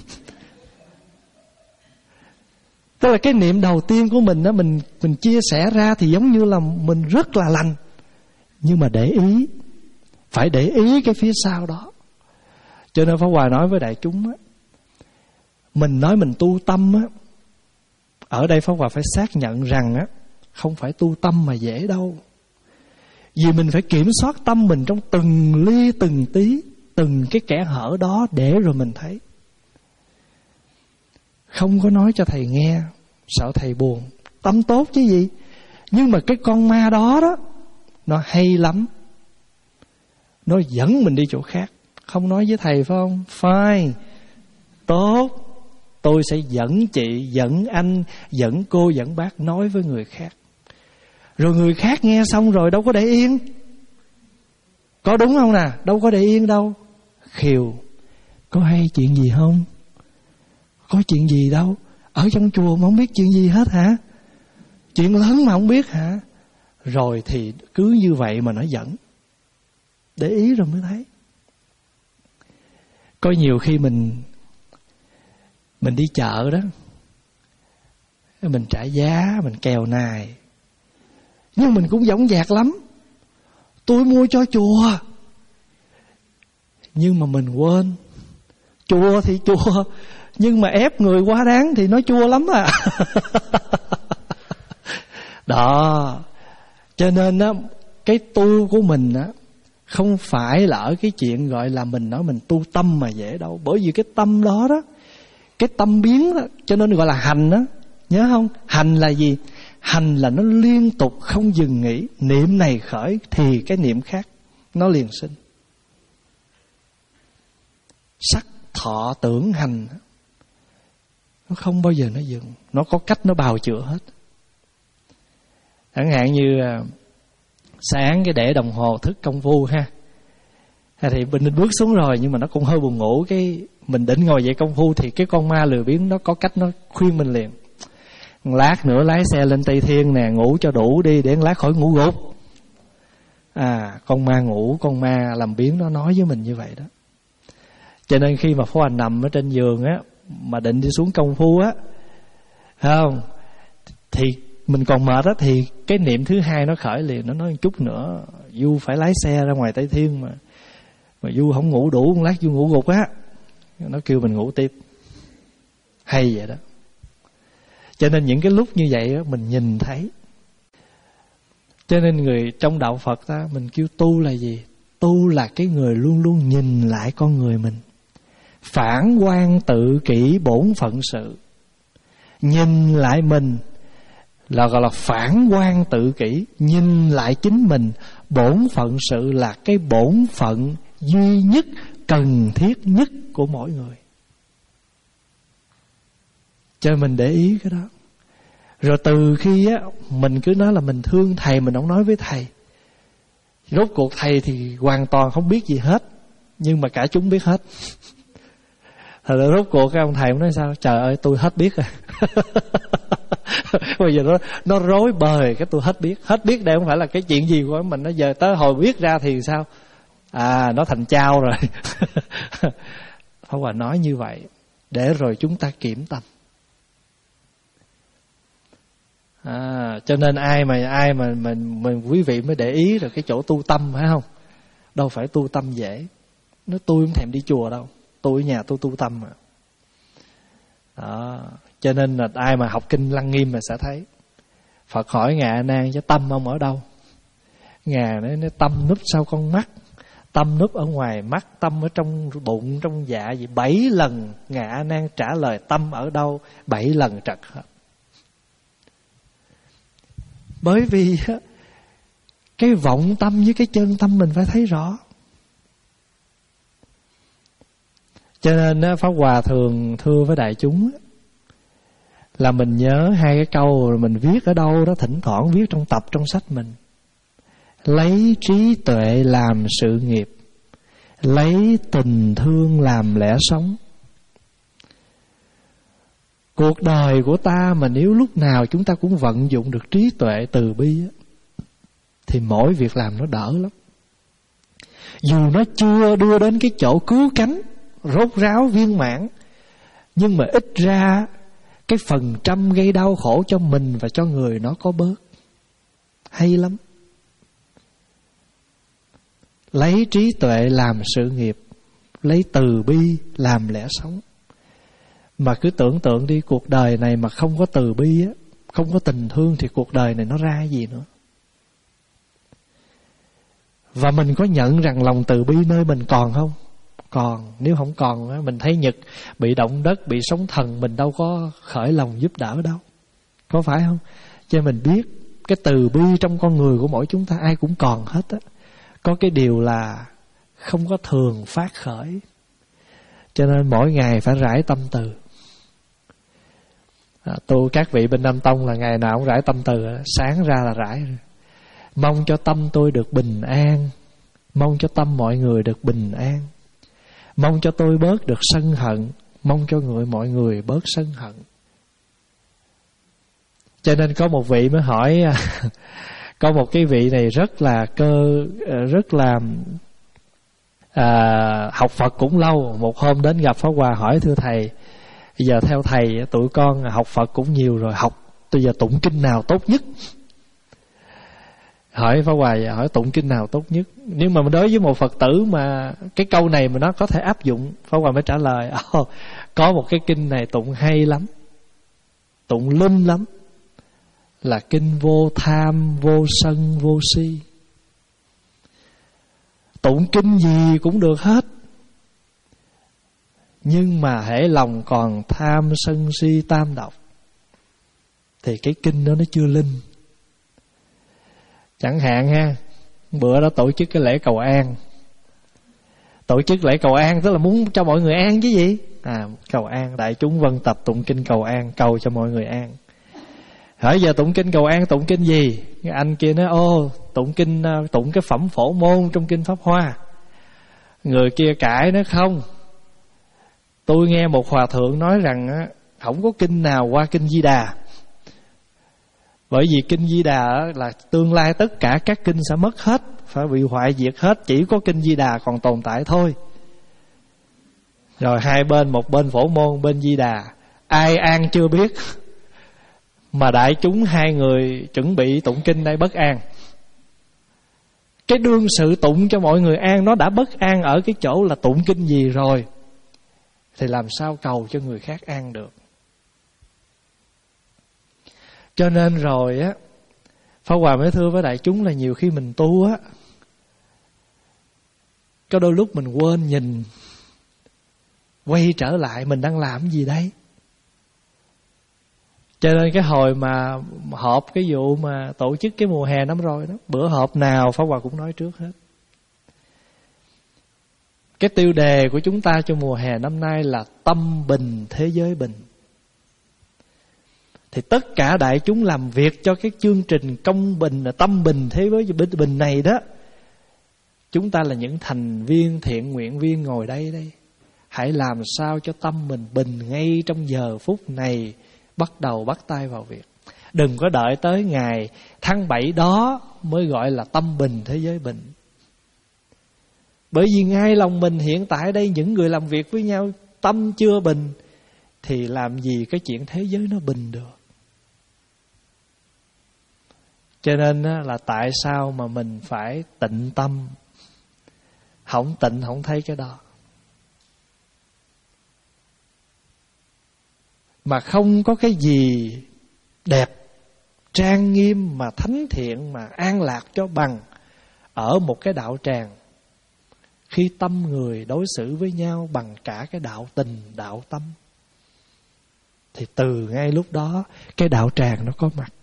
Tức là cái niệm đầu tiên của mình đó, mình mình chia sẻ ra thì giống như là mình rất là lành. Nhưng mà để ý, phải để ý cái phía sau đó. Cho nên Pháp Hòa nói với đại chúng á, mình nói mình tu tâm á, ở đây Pháp Hòa phải xác nhận rằng á, không phải tu tâm mà dễ đâu. Vì mình phải kiểm soát tâm mình trong từng ly từng tí, từng cái kẽ hở đó để rồi mình thấy. Không có nói cho thầy nghe, sợ thầy buồn. Tâm tốt chứ gì. Nhưng mà cái con ma đó đó, nó hay lắm. Nó dẫn mình đi chỗ khác. Không nói với thầy phải không? Fine, tốt. Tôi sẽ dẫn chị, dẫn anh, dẫn cô, dẫn bác nói với người khác. Rồi người khác nghe xong rồi đâu có để yên. Có đúng không nè? Đâu có để yên đâu. Khiều, có hay chuyện gì không? Có chuyện gì đâu. Ở trong chùa mà không biết chuyện gì hết hả? Chuyện lớn mà không biết hả? Rồi thì cứ như vậy mà nó dẫn. Để ý rồi mới thấy. Có nhiều khi mình Mình đi chợ đó, mình trả giá, mình kèo nài, nhưng mình cũng dõng dạc lắm. Tôi mua cho chùa. Nhưng mà mình quên, chùa thì chùa, nhưng mà ép người quá đáng thì nó chua lắm à. Đó. Cho nên á, cái tu của mình á, không phải là ở cái chuyện gọi là mình nói mình tu tâm mà dễ đâu. Bởi vì cái tâm đó đó, cái tâm biến đó, cho nên gọi là hành đó. Nhớ không? Hành là gì? hành là nó liên tục không dừng nghỉ. Niệm này khởi thì cái niệm khác nó liền sinh. Sắc thọ tưởng hành nó không bao giờ nó dừng, nó có cách nó bào chữa hết. Chẳng hạn như sáng cái để đồng hồ thức công phu ha, thì mình bước xuống rồi nhưng mà nó cũng hơi buồn ngủ, cái mình định ngồi dậy công phu thì cái con ma lười biếng nó có cách nó khuyên mình liền. Lát nữa lái xe lên Tây Thiên nè, ngủ cho đủ đi để lát khỏi ngủ gục. À, con ma ngủ, con ma làm biếng nó nói với mình như vậy đó. Cho nên khi mà Pháp Hòa nằm ở trên giường á, mà định đi xuống công phu á, không, thì mình còn mệt á, thì cái niệm thứ hai nó khởi liền. Nó nói một chút nữa Du phải lái xe ra ngoài Tây Thiên mà Mà Du không ngủ đủ, một lát Du ngủ gục á. Nó kêu mình ngủ tiếp. Hay vậy đó. Cho nên những cái lúc như vậy á, mình nhìn thấy. Cho nên người trong đạo Phật ta, mình kêu tu là gì? Tu là cái người luôn luôn nhìn lại con người mình, phản quan tự kỷ bổn phận sự. Nhìn lại mình là gọi là phản quan tự kỷ. Nhìn lại chính mình, bổn phận sự là cái bổn phận duy nhất, cần thiết nhất của mỗi người. Cho mình để ý cái đó. Rồi từ khi á, mình cứ nói là mình thương thầy, mình không nói với thầy. Rốt cuộc thầy thì hoàn toàn không biết gì hết, nhưng mà cả chúng biết hết. Thật ra rốt cuộc cái ông thầy nói sao? Trời ơi tôi hết biết rồi. Bây giờ nó, nó rối bời cái tôi hết biết. Hết biết đây không phải là cái chuyện gì của mình. Nó giờ tới hồi biết ra thì sao? À, nó thành chao rồi. Pháp Hòa nói như vậy để rồi chúng ta kiểm tâm. À, cho nên ai mà ai mà mình mình quý vị mới để ý được cái chỗ tu tâm, phải không? Đâu phải tu tâm dễ. Nó tôi không thèm đi chùa đâu, tôi ở nhà tôi tu tâm mà. Đó, cho nên là ai mà học kinh Lăng Nghiêm mà sẽ thấy Phật hỏi Ngài A Nan chứ tâm ông ở đâu? Ngài nói, nói tâm núp sau con mắt, tâm núp ở ngoài mắt, tâm ở trong bụng, trong dạ gì. Bảy lần Ngài A Nan trả lời tâm ở đâu, bảy lần trật hết. Bởi vì cái vọng tâm với cái chân tâm mình phải thấy rõ. Cho nên Pháp Hòa thường thưa với đại chúng là mình nhớ hai cái câu rồi mình viết ở đâu đó, thỉnh thoảng viết trong tập, trong sách mình. Lấy trí tuệ làm sự nghiệp, lấy tình thương làm lẽ sống. Cuộc đời của ta mà nếu lúc nào chúng ta cũng vận dụng được trí tuệ từ bi á, thì mỗi việc làm nó đỡ lắm. Dù nó chưa đưa đến cái chỗ cứu cánh rốt ráo viên mãn, nhưng mà ít ra cái phần trăm gây đau khổ cho mình và cho người nó có bớt. Hay lắm. Lấy trí tuệ làm sự nghiệp, lấy từ bi làm lẽ sống. Mà cứ tưởng tượng đi, cuộc đời này mà không có từ bi á, không có tình thương thì cuộc đời này nó ra gì nữa. Và mình có nhận rằng lòng từ bi nơi mình còn không? Còn. Nếu không còn á, mình thấy Nhật bị động đất, bị sóng thần, mình đâu có khởi lòng giúp đỡ đâu. Có phải không? Cho mình biết cái từ bi trong con người của mỗi chúng ta ai cũng còn hết á. Có cái điều là không có thường phát khởi. Cho nên mỗi ngày phải rải tâm từ. À, tôi các vị bên Nam Tông là ngày nào cũng rải tâm từ, sáng ra là rải. Mong cho tâm tôi được bình an, mong cho tâm mọi người được bình an, mong cho tôi bớt được sân hận, mong cho người mọi người bớt sân hận. Cho nên có một vị mới hỏi, có một cái vị này rất là cơ, rất là à, học Phật cũng lâu. Một hôm đến gặp Pháp Hòa hỏi, thưa thầy, bây giờ theo thầy tụi con học Phật cũng nhiều rồi, học bây giờ tụng kinh nào tốt nhất? Hỏi Pháp Hòa hỏi tụng kinh nào tốt nhất? Nhưng mà đối với một Phật tử mà cái câu này mà nó có thể áp dụng, Pháp Hòa mới trả lời, oh, có một cái kinh này tụng hay lắm, tụng linh lắm, là kinh vô tham, vô sân, vô si. Tụng kinh gì cũng được hết, nhưng mà hễ lòng còn tham sân si tam độc thì cái kinh đó nó chưa linh. Chẳng hạn ha, bữa đó tổ chức cái lễ cầu an. Tổ chức lễ cầu an tức là muốn cho mọi người an chứ gì. À, cầu an, đại chúng vân tập tụng kinh cầu an, cầu cho mọi người an. Hỏi giờ tụng kinh cầu an tụng kinh gì? Cái anh kia nói ô, tụng kinh tụng cái phẩm phổ môn trong kinh Pháp Hoa. Người kia cãi nó không. Tôi nghe một hòa thượng nói rằng á, không có kinh nào qua kinh Di Đà. Bởi vì kinh Di Đà là tương lai tất cả các kinh sẽ mất hết, phải bị hoại diệt hết, chỉ có kinh Di Đà còn tồn tại thôi. Rồi hai bên, một bên phổ môn, bên Di Đà, ai an chưa biết, mà đại chúng hai người chuẩn bị tụng kinh đây bất an. Cái đương sự tụng cho mọi người an nó đã bất an ở cái chỗ là tụng kinh gì rồi, thì làm sao cầu cho người khác an được. Cho nên rồi á, Pháp Hòa mới thưa với đại chúng là nhiều khi mình tu á, có đôi lúc mình quên nhìn, quay trở lại mình đang làm gì đây. Cho nên cái hồi mà họp cái vụ mà tổ chức cái mùa hè năm rồi đó, bữa họp nào Pháp Hòa cũng nói trước hết. Cái tiêu đề của chúng ta cho mùa hè năm nay là tâm bình thế giới bình. Thì tất cả đại chúng làm việc cho cái chương trình công bình, tâm bình thế giới bình này đó, chúng ta là những thành viên, thiện nguyện viên ngồi đây đây. Hãy làm sao cho tâm mình bình ngay trong giờ phút này, bắt đầu bắt tay vào việc. Đừng có đợi tới ngày tháng bảy đó mới gọi là tâm bình thế giới bình. Bởi vì ngay lòng mình hiện tại đây, những người làm việc với nhau tâm chưa bình, thì làm gì cái chuyện thế giới nó bình được. Cho nên là tại sao mà mình phải tịnh tâm. Không tịnh không thấy cái đó. Mà không có cái gì đẹp, trang nghiêm mà thánh thiện mà an lạc cho bằng ở một cái đạo tràng, khi tâm người đối xử với nhau bằng cả cái đạo tình, đạo tâm, thì từ ngay lúc đó cái đạo tràng nó có mặt.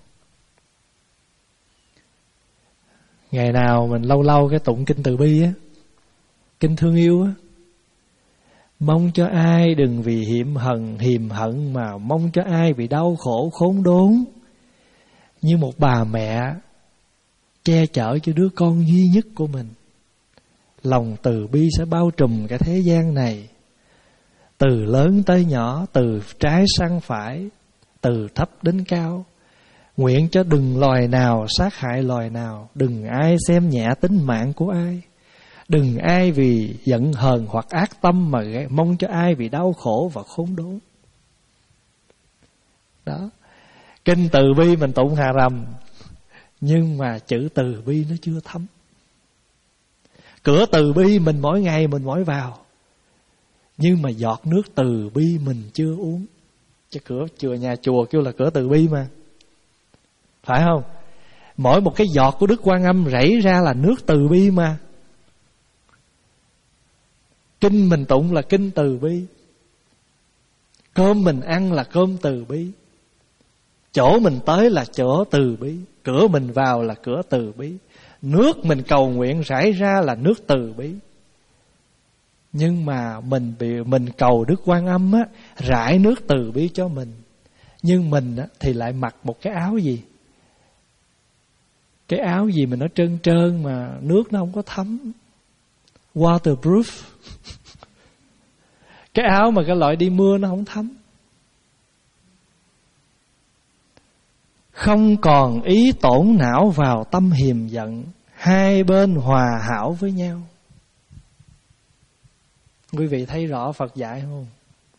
Ngày nào mình lâu lâu cái tụng kinh Từ Bi á, kinh thương yêu á, mong cho ai đừng vì hiểm hận hiềm hận mà mong cho ai bị đau khổ khốn đốn. Như một bà mẹ che chở cho đứa con duy nhất của mình, lòng từ bi sẽ bao trùm cả thế gian này, từ lớn tới nhỏ, từ trái sang phải, từ thấp đến cao. Nguyện cho đừng loài nào sát hại loài nào, đừng ai xem nhẹ tính mạng của ai, đừng ai vì giận hờn hoặc ác tâm mà mong cho ai bị đau khổ và khốn đốn. Đó. Kinh Từ Bi mình tụng hà rầm, nhưng mà chữ từ bi nó chưa thấm. Cửa từ bi mình mỗi ngày mình mỗi vào, nhưng mà giọt nước từ bi mình chưa uống. Chứ cửa chùa, nhà chùa kêu là cửa từ bi mà, phải không? Mỗi một cái giọt của Đức Quan Âm rảy ra là nước từ bi mà. Kinh mình tụng là kinh từ bi, cơm mình ăn là cơm từ bi, chỗ mình tới là chỗ từ bi, cửa mình vào là cửa từ bi, nước mình cầu nguyện rải ra là nước từ bi. Nhưng mà mình bị mình cầu Đức Quan Âm á, rải nước từ bi cho mình, nhưng mình á, thì lại mặc một cái áo gì? Cái áo gì mà nó trơn trơn mà nước nó không có thấm, waterproof. Cái áo mà cái loại đi mưa nó không thấm. Không còn ý tổn não vào tâm hiềm giận, hai bên hòa hảo với nhau. Quý vị thấy rõ Phật dạy không?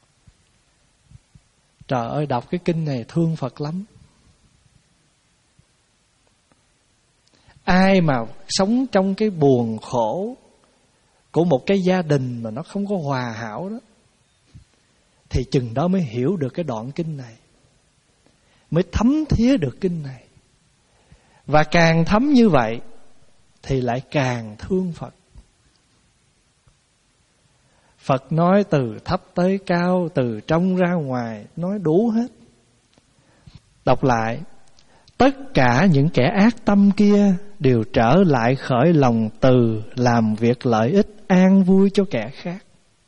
Trời ơi, đọc cái kinh này thương Phật lắm. Ai mà sống trong cái buồn khổ của một cái gia đình mà nó không có hòa hảo đó, thì chừng đó mới hiểu được cái đoạn kinh này, mới thấm thía được kinh này. Và càng thấm như vậy thì lại càng thương Phật. Phật nói từ thấp tới cao, từ trong ra ngoài, nói đủ hết. Đọc lại: tất cả những kẻ ác tâm kia đều trở lại khởi lòng từ, làm việc lợi ích an vui cho kẻ khác,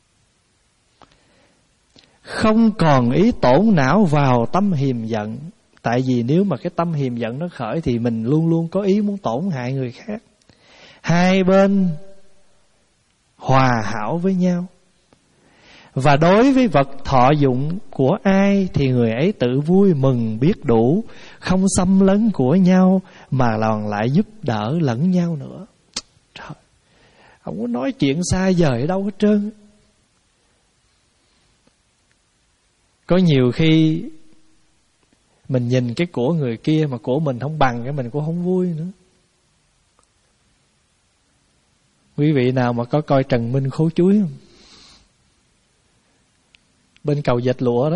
không còn ý tổn não vào tâm hiềm giận. Tại vì nếu mà cái tâm hiềm giận nó khởi thì mình luôn luôn có ý muốn tổn hại người khác. Hai bên hòa hảo với nhau. Và đối với vật thọ dụng của ai thì người ấy tự vui mừng biết đủ, không xâm lấn của nhau mà còn lại giúp đỡ lẫn nhau nữa. Trời, không có nói chuyện xa vời ở đâu hết trơn. Có nhiều khi mình nhìn cái của người kia mà của mình không bằng, cái mình cũng không vui nữa. Quý vị nào mà có coi Trần Minh Khố Chuối không? Bên cầu Dệt Lụa đó,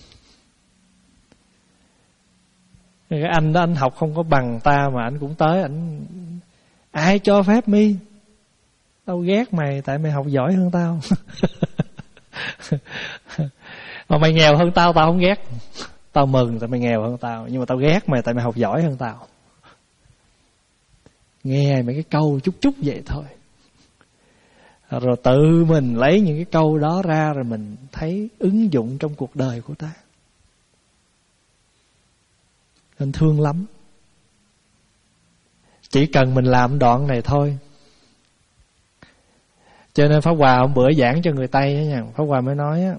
cái anh đó anh học không có bằng ta mà anh cũng tới, anh ai cho phép mi? Tao ghét mày tại mày học giỏi hơn tao. Mà mày nghèo hơn tao, tao không ghét. Tao mừng tại mày nghèo hơn tao, nhưng mà tao ghét mày tại mày học giỏi hơn tao. Nghe mấy cái câu chút chút vậy thôi, rồi tự mình lấy những cái câu đó ra, rồi mình thấy ứng dụng trong cuộc đời của ta. Nên thương lắm. Chỉ cần mình làm đoạn này thôi. Cho nên Pháp Hòa hôm bữa giảng cho người Tây á nha, Pháp Hòa mới nói á,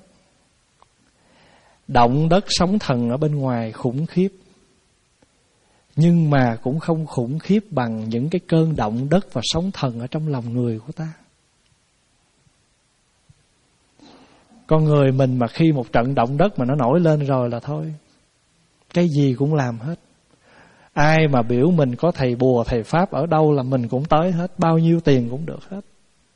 động đất sóng thần ở bên ngoài khủng khiếp, nhưng mà cũng không khủng khiếp bằng những cái cơn động đất và sóng thần ở trong lòng người của ta. Con người mình mà khi một trận động đất mà nó nổi lên rồi là thôi, cái gì cũng làm hết. Ai mà biểu mình có thầy bùa thầy pháp ở đâu là mình cũng tới hết, bao nhiêu tiền cũng được hết.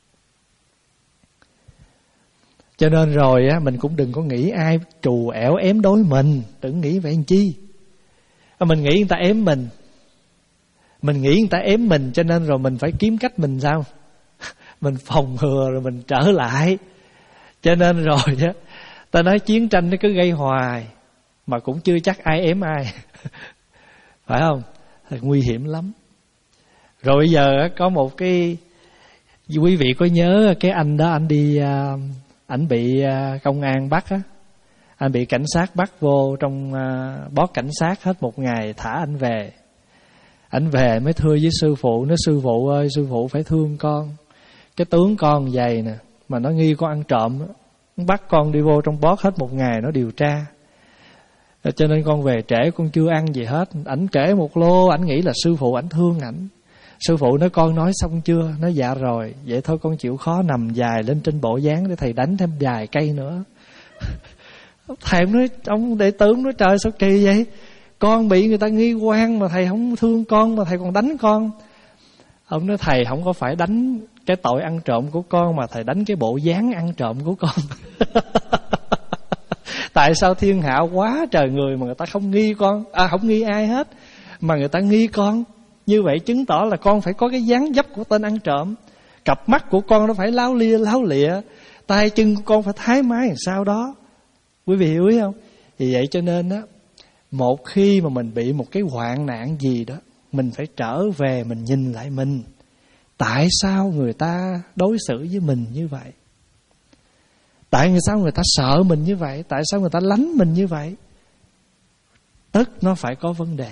Cho nên rồi á, mình cũng đừng có nghĩ ai trù ẻo ém đối mình, đừng nghĩ vậy làm chi. Mình nghĩ người ta ém mình, mình nghĩ người ta ém mình, cho nên rồi mình phải kiếm cách mình sao? Mình phòng ngừa rồi mình trở lại. Cho nên rồi á, ta nói chiến tranh nó cứ gây hoài mà cũng chưa chắc ai ém ai. Phải không? Thì nguy hiểm lắm. Rồi bây giờ có một cái, quý vị có nhớ cái anh đó, anh đi, ảnh bị công an bắt á, anh bị cảnh sát bắt vô trong bót cảnh sát hết một ngày, thả anh về. Anh về mới thưa với sư phụ, nói sư phụ ơi, sư phụ phải thương con, cái tướng con vậy nè, mà nó nghi con ăn trộm, nó bắt con đi vô trong bót hết một ngày, nó điều tra, cho nên con về trễ, con chưa ăn gì hết. Ảnh kể một lô, ảnh nghĩ là sư phụ ảnh thương ảnh. Sư phụ nói con nói xong chưa? Nói dạ rồi. Vậy thôi con chịu khó nằm dài lên trên bộ dáng để thầy đánh thêm vài cây nữa. Thầy nói, ông đệ tử nói trời sao kỳ vậy? Con bị người ta nghi quan mà thầy không thương con, mà thầy còn đánh con. Ông nói thầy không có phải đánh cái tội ăn trộm của con, mà thầy đánh cái bộ dáng ăn trộm của con. Tại sao thiên hạ quá trời người mà người ta không nghi con, à không nghi ai hết, mà người ta nghi con. Như vậy chứng tỏ là con phải có cái dáng dấp của tên ăn trộm. Cặp mắt của con nó phải láo lia láo lịa, tay chân của con phải thái mái làm sao đó. Quý vị hiểu ý không? Vì vậy cho nên á, một khi mà mình bị một cái hoạn nạn gì đó, mình phải trở về mình nhìn lại mình. Tại sao người ta đối xử với mình như vậy? Tại sao người ta sợ mình như vậy? Tại sao người ta lánh mình như vậy? Tất nó phải có vấn đề.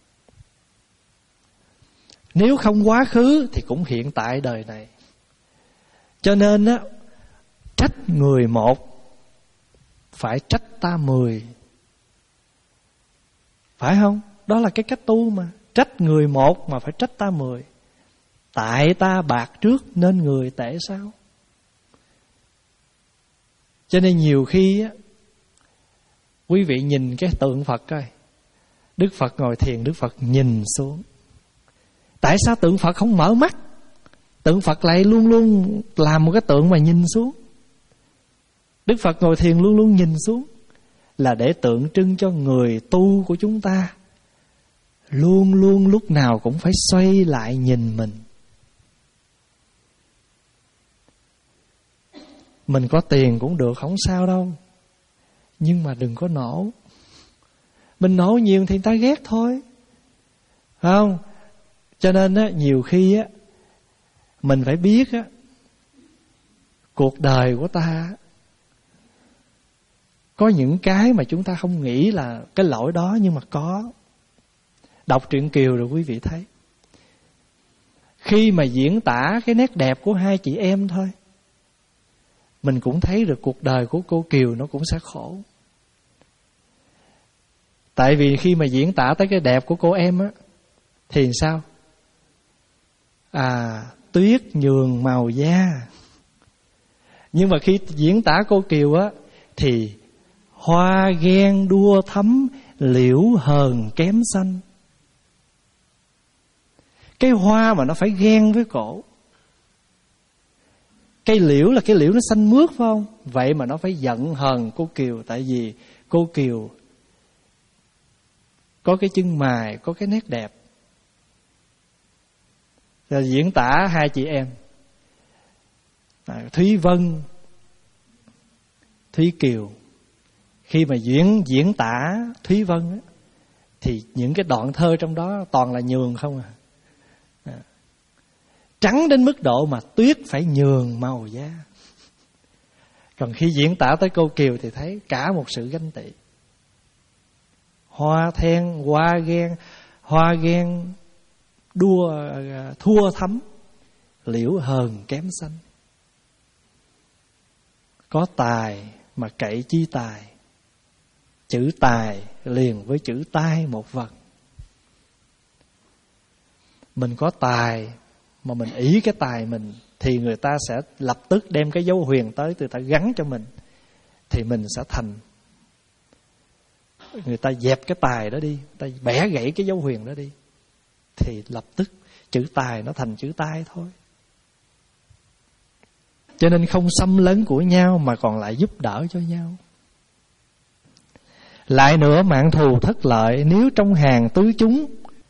Nếu không quá khứ thì cũng hiện tại đời này. Cho nên á, trách người một phải trách ta mười. Phải không? Đó là cái cách tu mà. Trách người một mà phải trách ta mười. Tại ta bạc trước nên người tệ sao? Cho nên nhiều khi á, quý vị nhìn cái tượng Phật coi, Đức Phật ngồi thiền, Đức Phật nhìn xuống. Tại sao tượng Phật không mở mắt? Tượng Phật lại luôn luôn làm một cái tượng mà nhìn xuống. Đức Phật ngồi thiền luôn luôn nhìn xuống, là để tượng trưng cho người tu của chúng ta luôn luôn lúc nào cũng phải xoay lại nhìn mình. Mình có tiền cũng được, không sao đâu, nhưng mà đừng có nổ. Mình nộ nhiều thì người ta ghét thôi, phải không? Cho nên á, nhiều khi á, mình phải biết á, cuộc đời của ta có những cái mà chúng ta không nghĩ là cái lỗi đó, nhưng mà có. Đọc truyện Kiều rồi quý vị thấy, khi mà diễn tả cái nét đẹp của hai chị em thôi, mình cũng thấy được cuộc đời của cô Kiều nó cũng sẽ khổ. Tại vì khi mà diễn tả tới cái đẹp của cô em á, thì sao? À, tuyết nhường màu da. Nhưng mà khi diễn tả cô Kiều á, thì hoa ghen đua thắm, liễu hờn kém xanh. Cái hoa mà nó phải ghen với cổ. Cây liễu là cái liễu nó xanh mướt, phải không? Vậy mà nó phải giận hờn cô Kiều. Tại vì cô Kiều có cái chân mày, có cái nét đẹp. Rồi diễn tả hai chị em, à, Thúy Vân, Thúy Kiều. Khi mà diễn diễn tả Thúy Vân á, thì những cái đoạn thơ trong đó toàn là nhường không à. à. Trắng đến mức độ mà tuyết phải nhường màu da. Còn khi diễn tả tới cô Kiều thì thấy cả một sự ganh tị. Hoa then, hoa ghen, hoa ghen đua thua thắm, liễu hờn kém xanh. Có tài mà cậy chi tài, chữ tài liền với chữ tai một vật. Mình có tài mà mình ý cái tài mình, thì người ta sẽ lập tức đem cái dấu huyền tới, người ta gắn cho mình, thì mình sẽ thành. Người ta dẹp cái tài đó đi, người ta bẻ gãy cái dấu huyền đó đi, thì lập tức chữ tài nó thành chữ tai thôi. Cho nên không xâm lấn của nhau, mà còn lại giúp đỡ cho nhau. Lại nữa, mạng thù thất lợi nếu trong hàng tứ chúng.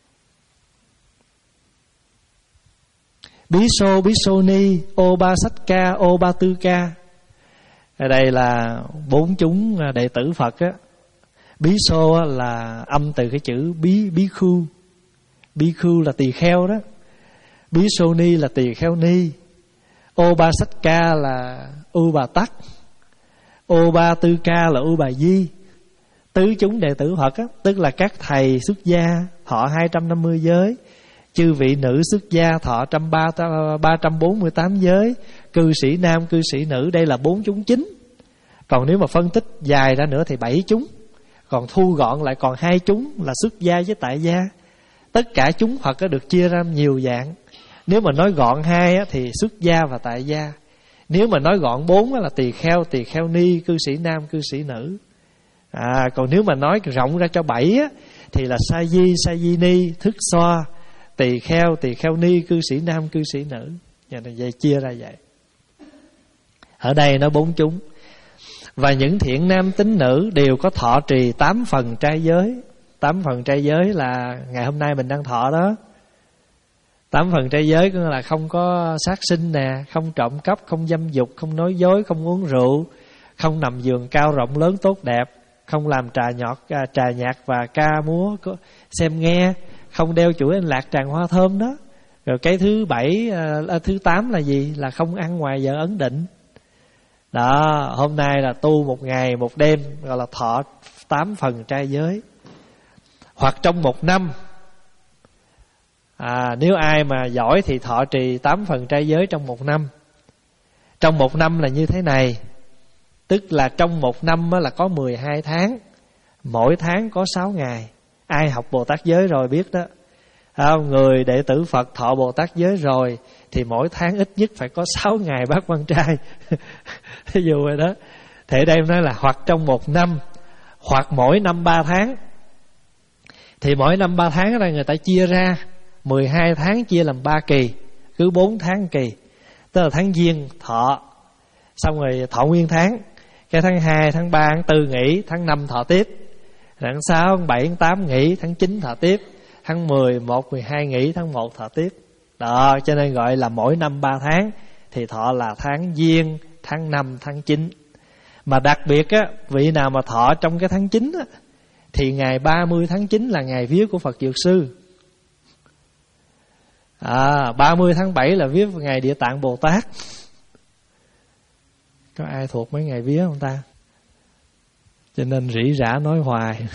Bí Sô, Bí Sô Ni, Ô Ba Sách Ca, Ô Ba Tư Ca. Ở đây là bốn chúng đệ tử Phật á. Bí Sô là âm từ cái chữ bí bí khu. Bí khu là tỳ kheo đó. Bí Sô Ni là tỳ kheo ni. Ô Ba Sách Ca là U Bà Tắc. Ô Ba Tư Ca là U Bà Di. Tứ chúng đệ tử Phật á, tức là các thầy xuất gia thọ hai trăm năm mươi giới, chư vị nữ xuất gia thọ ba trăm bốn mươi tám giới, cư sĩ nam, cư sĩ nữ. Đây là bốn chúng chính. Còn nếu mà phân tích dài ra nữa thì bảy chúng. Còn thu gọn lại còn hai chúng là xuất gia với tại gia. Tất cả chúng Phật á, được chia ra nhiều dạng. Nếu mà nói gọn hai á, thì xuất gia và tại gia. Nếu mà nói gọn bốn á, là tỳ kheo, tỳ kheo ni, cư sĩ nam, cư sĩ nữ. À, còn nếu mà nói rộng ra cho bảy á, thì là sa di, sa di ni, thức xoa, tỳ kheo, tỳ kheo ni, cư sĩ nam, cư sĩ nữ. Vậy chia ra vậy. Ở đây nó bốn chúng. Và những thiện nam tín nữ đều có thọ trì tám phần trai giới. Tám phần trai giới là ngày hôm nay mình đang thọ đó. Tám phần trai giới cũng là không có sát sinh nè, không trộm cắp, không dâm dục, không nói dối, không uống rượu, không nằm giường cao rộng lớn tốt đẹp, không làm trà nhọt, trà nhạc và ca múa xem nghe, không đeo chuỗi anh lạc tràng hoa thơm đó. Rồi cái thứ bảy, à, thứ tám là gì? Là không ăn ngoài giờ ấn định. Đó, hôm nay là tu một ngày một đêm, gọi là thọ tám phần trai giới. Hoặc trong một năm, à, nếu ai mà giỏi thì thọ trì tám phần trai giới trong một năm. Trong một năm là như thế này, tức là trong một năm là có mười hai tháng, mỗi tháng có sáu ngày. Ai học Bồ Tát giới rồi biết đó. Không, người đệ tử Phật thọ Bồ Tát giới rồi thì mỗi tháng ít nhất phải có sáu ngày bát quan trai. Thí dụ rồi đó. Thì đây em nói là hoặc trong một năm, hoặc mỗi năm ba tháng. Thì mỗi năm ba tháng là người ta chia ra mười hai tháng chia làm ba kỳ, cứ bốn tháng kỳ. Tức là tháng Giêng thọ, xong rồi thọ nguyên tháng. Cái tháng hai, tháng ba, tháng tư nghỉ, tháng năm thọ tiếp. Tháng sáu, tháng bảy, tháng tám nghỉ, tháng chín thọ tiếp. Tháng mười, một, mười hai nghỉ, tháng một thọ tiếp. Đó, cho nên gọi là mỗi năm ba tháng. Thì thọ là tháng Giêng, tháng năm, tháng chín. Mà đặc biệt á, vị nào mà thọ trong cái tháng chín á, thì ngày ba mươi tháng chín là ngày viết của Phật Dược Sư. À, ba mươi tháng bảy là viết ngày Địa Tạng Bồ Tát. Có ai thuộc mấy ngày vía không ta? Cho nên rỉ rả nói hoài.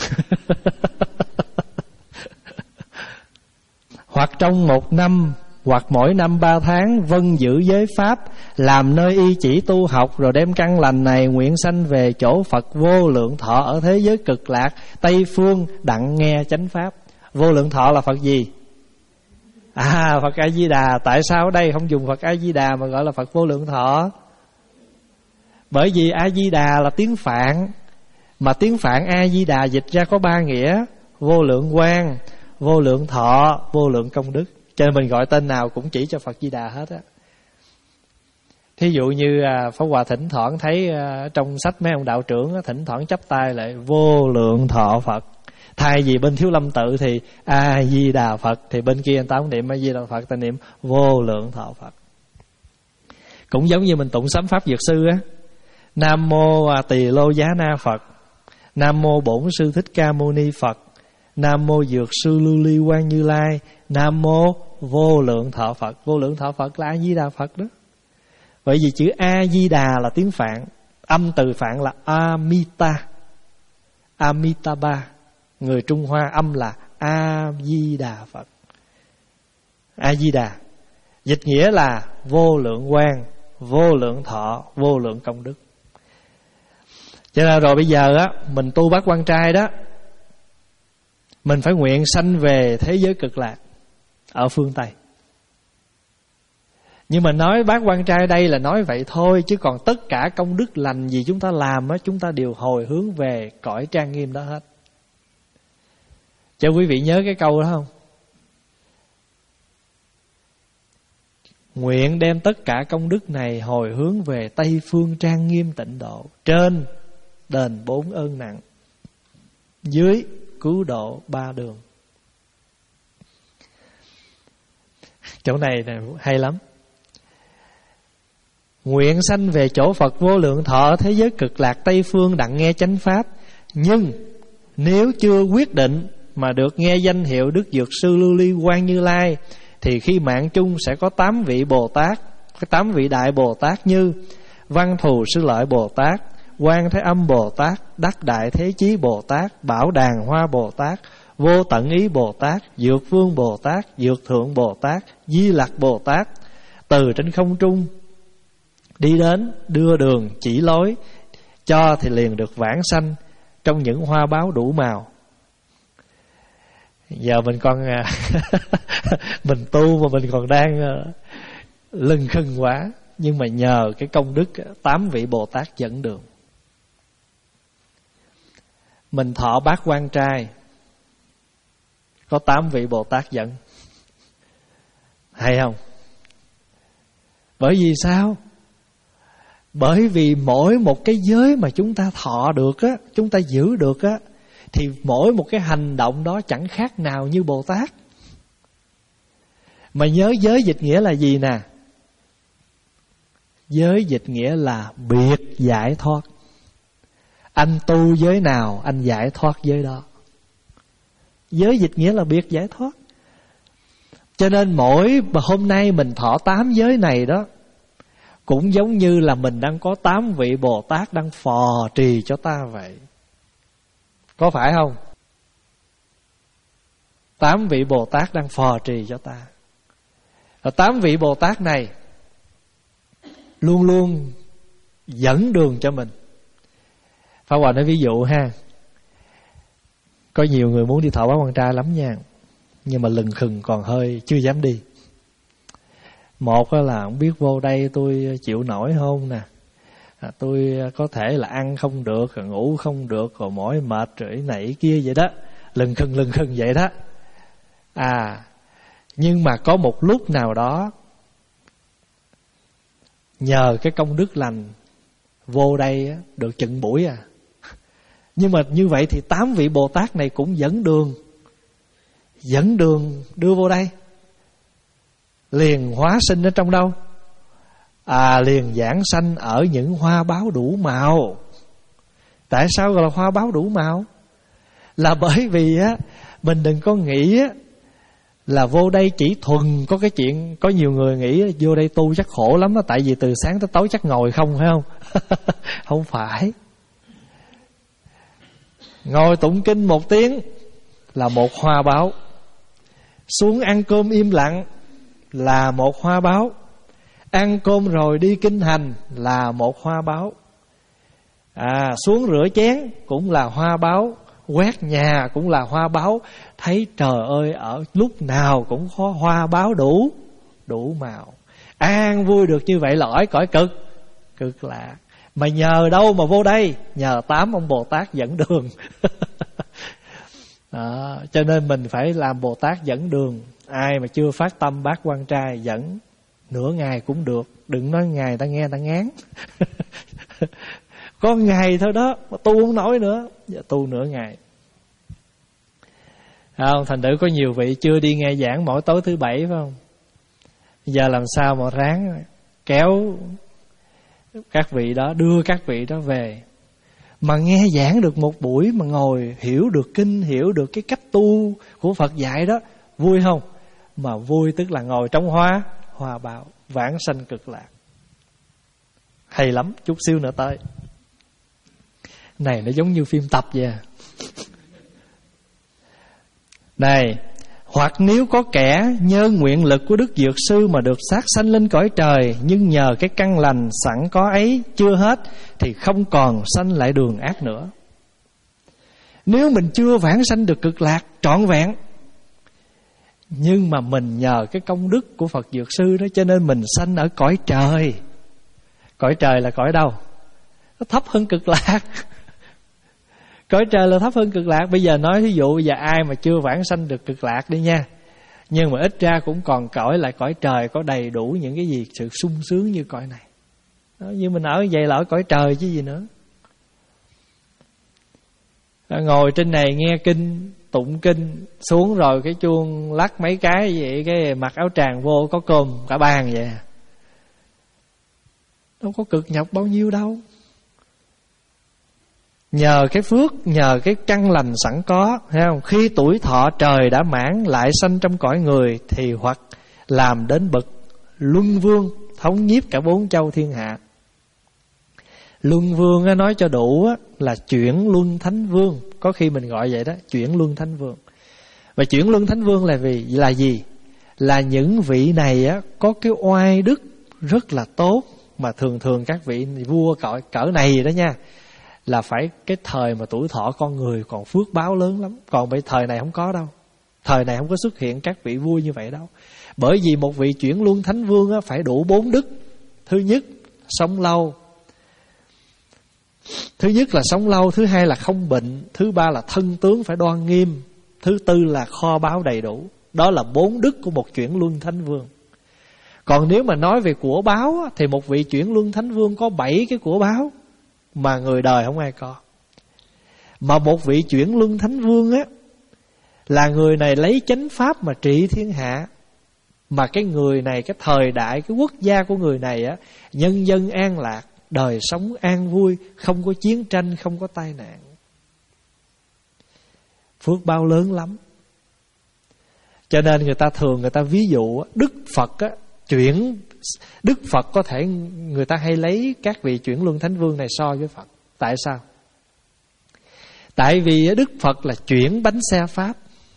Hoặc trong một năm, hoặc mỗi năm ba tháng, vân giữ giới pháp, làm nơi y chỉ tu học, rồi đem căn lành này nguyện sanh về chỗ Phật vô lượng thọ ở thế giới cực lạc Tây phương, đặng nghe chánh pháp. Vô lượng thọ là Phật gì? À, Phật A Di Đà. Tại sao ở đây không dùng Phật A Di Đà mà gọi là Phật vô lượng thọ? Bởi vì A Di Đà là tiếng Phạn, mà tiếng Phạn A Di Đà dịch ra có ba nghĩa: vô lượng quang, vô lượng thọ, vô lượng công đức. Cho nên mình gọi tên nào cũng chỉ cho Phật Di Đà hết á. Thí dụ như à, Pháp Hòa thỉnh thoảng thấy à, trong sách mấy ông đạo trưởng á, thỉnh thoảng chắp tay lại vô lượng thọ Phật. Thay vì bên Thiếu Lâm Tự thì A Di Đà Phật, thì bên kia người ta không niệm A Di Đà Phật, ta niệm vô lượng thọ Phật. Cũng giống như mình tụng sám pháp Dược Sư á: Nam mô Tỳ Lô Giá Na Phật, Nam mô Bổn Sư Thích Ca Mâu Ni Phật, Nam mô Dược Sư Lưu Ly Quang Như Lai, Nam mô vô lượng thọ Phật. Vô lượng thọ Phật là A Di Đà Phật đó. Bởi vì chữ A Di Đà là tiếng Phạn, âm từ Phạn là Amita, Amitabha. Người Trung Hoa âm là A Di Đà Phật. A Di Đà dịch nghĩa là vô lượng quang, vô lượng thọ, vô lượng công đức. Cho nên rồi bây giờ á, mình tu bát quan trai đó, mình phải nguyện sanh về thế giới cực lạc ở phương Tây. Nhưng mà nói bát quan trai đây là nói vậy thôi, chứ còn tất cả công đức lành gì chúng ta làm á, chúng ta đều hồi hướng về cõi trang nghiêm đó hết. Cho quý vị nhớ cái câu đó không? Nguyện đem tất cả công đức này hồi hướng về Tây phương trang nghiêm tịnh độ, trên đền bốn ơn nặng, dưới cứu độ ba đường. Chỗ này này hay lắm. Nguyện sanh về chỗ Phật vô lượng thọ ở thế giới cực lạc Tây phương, đặng nghe chánh pháp. Nhưng nếu chưa quyết định mà được nghe danh hiệu Đức Dược Sư Lưu Ly Quang Như Lai, thì khi mạng chung sẽ có tám vị Bồ Tát, có tám vị Đại Bồ Tát như Văn Thù Sư Lợi Bồ Tát, Quan Thế Âm Bồ Tát, Đắc Đại Thế Chí Bồ Tát, Bảo Đàn Hoa Bồ Tát, Vô Tận Ý Bồ Tát, Dược Vương Bồ Tát, Dược Thượng Bồ Tát, Di Lặc Bồ Tát, từ trên không trung đi đến, đưa đường chỉ lối, cho thì liền được vãng sanh trong những hoa báo đủ màu. Giờ mình còn mình tu mà mình còn đang lừng khừng quá, nhưng mà nhờ cái công đức tám vị Bồ Tát dẫn đường, mình thọ bát quan trai, có tám vị Bồ Tát dẫn. Hay không? Bởi vì sao? Bởi vì mỗi một cái giới mà chúng ta thọ được á, chúng ta giữ được á, thì mỗi một cái hành động đó chẳng khác nào như Bồ Tát. Mà nhớ giới dịch nghĩa là gì nè? Giới dịch nghĩa là biệt giải thoát. Anh tu giới nào, anh giải thoát giới đó. Giới dịch nghĩa là biệt giải thoát. Cho nên mỗi hôm nay mình thọ tám giới này đó, cũng giống như là mình đang có tám vị Bồ Tát đang phò trì cho ta vậy. Có phải không? Tám vị Bồ Tát đang phò trì cho ta. Và tám vị Bồ Tát này luôn luôn dẫn đường cho mình. Pháp Hòa nói ví dụ ha, có nhiều người muốn đi thọ bát quan trai lắm nha, nhưng mà lừng khừng còn hơi chưa dám đi. Một là không biết vô đây tôi chịu nổi không nè, à, tôi có thể là ăn không được, rồi ngủ không được, rồi mỏi mệt rồi này kia vậy đó, lừng khừng lừng khừng vậy đó. À, nhưng mà có một lúc nào đó nhờ cái công đức lành vô đây được chừng buổi à. Nhưng mà như vậy thì tám vị Bồ Tát này cũng dẫn đường, dẫn đường đưa vô đây, liền hóa sinh ở trong đâu? À, liền giảng sanh ở những hoa báo đủ màu. Tại sao gọi là hoa báo đủ màu? Là bởi vì á, mình đừng có nghĩ á là vô đây chỉ thuần có cái chuyện. Có nhiều người nghĩ vô đây tu chắc khổ lắm đó, tại vì từ sáng tới tối chắc ngồi không, phải không? Không phải. Ngồi tụng kinh một tiếng là một hoa báo, xuống ăn cơm im lặng là một hoa báo, ăn cơm rồi đi kinh hành là một hoa báo, à, xuống rửa chén cũng là hoa báo, quét nhà cũng là hoa báo. Thấy trời ơi, ở lúc nào cũng có hoa báo đủ đủ màu. An vui được như vậy là ở cõi cực cực lạc. Mà nhờ đâu mà vô đây? Nhờ tám ông Bồ Tát dẫn đường. Đó, cho nên mình phải làm Bồ Tát dẫn đường. Ai mà chưa phát tâm bát quan trai dẫn nửa ngày cũng được. Đừng nói ngày ta nghe ta ngán. Có ngày thôi đó mà tu không nổi nữa, giờ tu nửa ngày. Không, thành thử có nhiều vị chưa đi nghe giảng mỗi tối thứ bảy, phải không? Giờ làm sao mà ráng kéo các vị đó, đưa các vị đó về. Mà nghe giảng được một buổi mà ngồi hiểu được kinh, hiểu được cái cách tu của Phật dạy đó, vui không? Mà vui tức là ngồi trong hoa Hoa báo, vãng sanh cực lạc. Hay lắm, chút xíu nữa tới. Này nó giống như phim tập vậy à. Này, hoặc nếu có kẻ nhờ nguyện lực của Đức Dược Sư mà được sát sanh lên cõi trời, nhưng nhờ cái căn lành sẵn có ấy chưa hết, thì không còn sanh lại đường ác nữa. Nếu mình chưa vãng sanh được cực lạc trọn vẹn, nhưng mà mình nhờ cái công đức của Phật Dược Sư đó, cho nên mình sanh ở cõi trời. Cõi trời là cõi đâu? Nó thấp hơn cực lạc. Cõi trời là thấp hơn cực lạc. Bây giờ nói ví dụ bây giờ ai mà chưa vãng sanh được cực lạc đi nha, nhưng mà ít ra cũng còn cõi lại cõi trời, có đầy đủ những cái gì sự sung sướng như cõi này đó. Như mình ở vậy là ở cõi trời chứ gì nữa. Ngồi trên này nghe kinh, tụng kinh, xuống rồi cái chuông lắc mấy cái vậy, cái mặc áo tràng vô có cơm cả bàn vậy. Đâu có cực nhọc bao nhiêu đâu. Nhờ cái phước, nhờ cái căn lành sẵn có, thấy không? Khi tuổi thọ trời đã mãn lại sanh trong cõi người, thì hoặc làm đến bậc luân vương, thống nhiếp cả bốn châu thiên hạ. Luân vương nói cho đủ là chuyển luân thánh vương. Có khi mình gọi vậy đó, chuyển luân thánh vương. Và chuyển luân thánh vương là vì là gì? Là những vị này á có cái oai đức rất là tốt. Mà thường thường các vị vua cỡ, cỡ này đó nha, là phải cái thời mà tuổi thọ con người còn phước báo lớn lắm. Còn bây thời này không có đâu. Thời này không có xuất hiện các vị vua như vậy đâu. Bởi vì một vị chuyển luân thánh vương á, phải đủ bốn đức. Thứ nhất, sống lâu. Thứ nhất là sống lâu. Thứ hai là không bệnh. Thứ ba là thân tướng phải đoan nghiêm. Thứ tư là kho báu đầy đủ. Đó là bốn đức của một chuyển luân thánh vương. Còn nếu mà nói về của báo á, thì một vị chuyển luân thánh vương có bảy cái của báo mà người đời không ai có. Mà một vị chuyển luân thánh vương á, là người này lấy chánh pháp mà trị thiên hạ. Mà cái người này, cái thời đại, cái quốc gia của người này á, nhân dân an lạc, đời sống an vui, không có chiến tranh, không có tai nạn. Phước báo lớn lắm. Cho nên người ta thường người ta ví dụ Đức Phật á, chuyển Đức Phật có thể người ta hay lấy các vị chuyển luân thánh vương này so với Phật. Tại sao? Tại vì Đức Phật là chuyển bánh xe Pháp,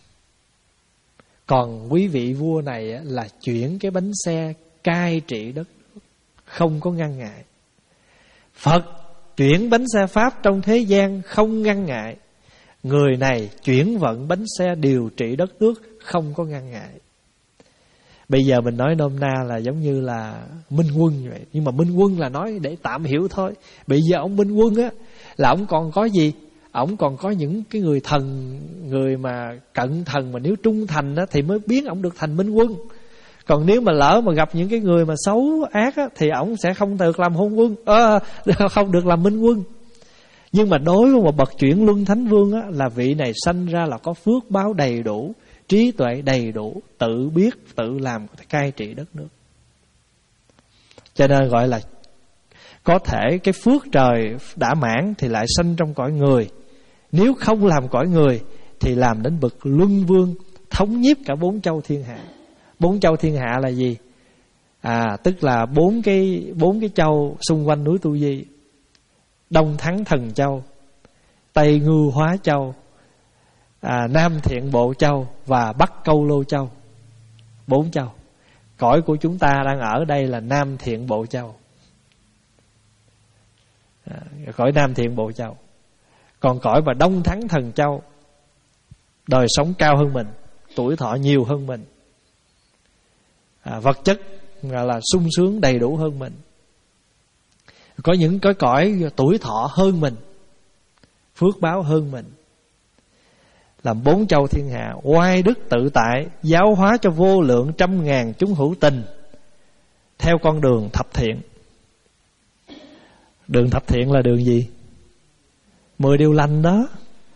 còn quý vị vua này là chuyển cái bánh xe cai trị đất nước, không có ngăn ngại. Phật chuyển bánh xe Pháp trong thế gian không ngăn ngại. Người này chuyển vận bánh xe điều trị đất nước, không có ngăn ngại. Bây giờ mình nói nôm na là giống như là Minh Quân như vậy. Nhưng mà Minh Quân là nói để tạm hiểu thôi. Bây giờ ông Minh Quân á, là ông còn có gì? Ông còn có những cái người thần, người mà cận thần mà nếu trung thành á, thì mới biến ông được thành Minh Quân. Còn nếu mà lỡ mà gặp những cái người mà xấu ác á, thì ông sẽ không được làm hôn quân, à, không được làm Minh Quân. Nhưng mà đối với một bậc chuyển luân thánh vương á, là vị này sanh ra là có phước báo đầy đủ, trí tuệ đầy đủ, tự biết, tự làm, cai trị đất nước. Cho nên gọi là có thể cái phước trời đã mãn thì lại sanh trong cõi người, Nếu không làm cõi người thì làm đến bậc luân vương, thống nhiếp cả bốn châu thiên hạ. Bốn châu thiên hạ là gì? À, tức là bốn cái bốn cái châu xung quanh núi Tu Di: Đông Thắng Thần Châu, Tây Ngưu Hóa Châu, à, Nam Thiện Bộ Châu và Bắc Câu Lô Châu. Bốn châu. Cõi của chúng ta đang ở đây là Nam Thiện Bộ Châu, à, cõi Nam Thiện Bộ Châu. Còn cõi mà Đông Thắng Thần Châu, đời sống cao hơn mình, tuổi thọ nhiều hơn mình, à, vật chất gọi là sung sướng đầy đủ hơn mình. Có những cái cõi tuổi thọ hơn mình, phước báo hơn mình. Làm bốn châu thiên hạ, oai đức tự tại, giáo hóa cho vô lượng trăm ngàn chúng hữu tình theo con đường thập thiện. Đường thập thiện là đường gì? Mười điều lành đó.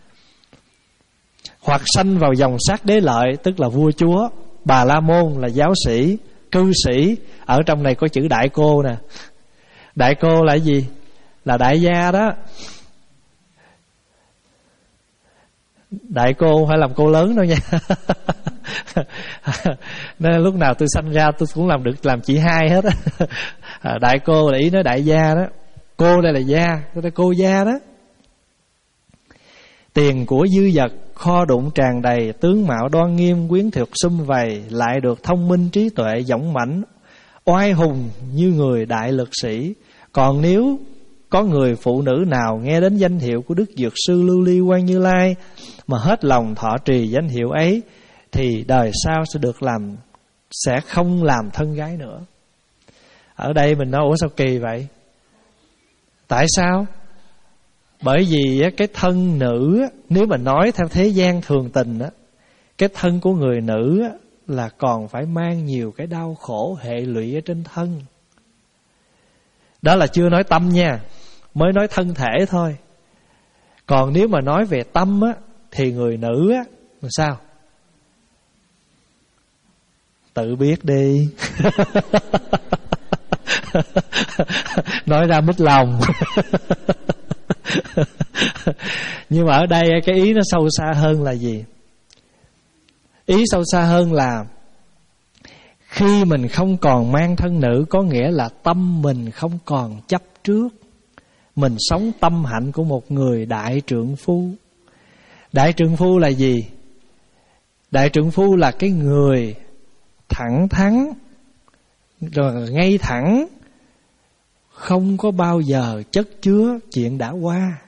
Hoặc sanh vào dòng sát đế lợi, tức là vua chúa. Bà la môn là giáo sĩ, cư sĩ. Ở trong này có chữ đại cô nè. Đại cô là gì? Là đại gia đó. Đại cô không phải làm cô lớn đâu nha. Nên lúc nào tôi sanh ra tôi cũng làm được làm chị hai hết á. Đại cô là ý nói đại gia đó. Cô đây là gia, đây cô gia đó. Tiền của dư dật, kho đụng tràn đầy, tướng mạo đoan nghiêm, quyến thuộc sum vầy, lại được thông minh trí tuệ dõng mãnh, oai hùng như người đại lực sĩ. Còn nếu có người phụ nữ nào nghe đến danh hiệu của Đức Dược Sư Lưu Ly Quan Như Lai mà hết lòng thọ trì danh hiệu ấy, thì đời sau sẽ được làm, sẽ không làm thân gái nữa. Ở đây mình nói ủa sao kỳ vậy? Tại sao? Bởi vì cái thân nữ, nếu mà nói theo thế gian thường tình, cái thân của người nữ là còn phải mang nhiều cái đau khổ hệ lụy ở trên thân. Đó là chưa nói tâm nha, mới nói thân thể thôi. Còn nếu mà nói về tâm á, thì người nữ á, làm sao? Tự biết đi. Nói ra mít lòng. Nhưng mà ở đây cái ý nó sâu xa hơn là gì? Ý sâu xa hơn là khi mình không còn mang thân nữ, có nghĩa là tâm mình không còn chấp trước. Mình sống tâm hạnh của một người đại trượng phu. Đại trượng phu là gì? Đại trượng phu là cái người thẳng thắn, rồi ngay thẳng, không có bao giờ chất chứa chuyện đã qua.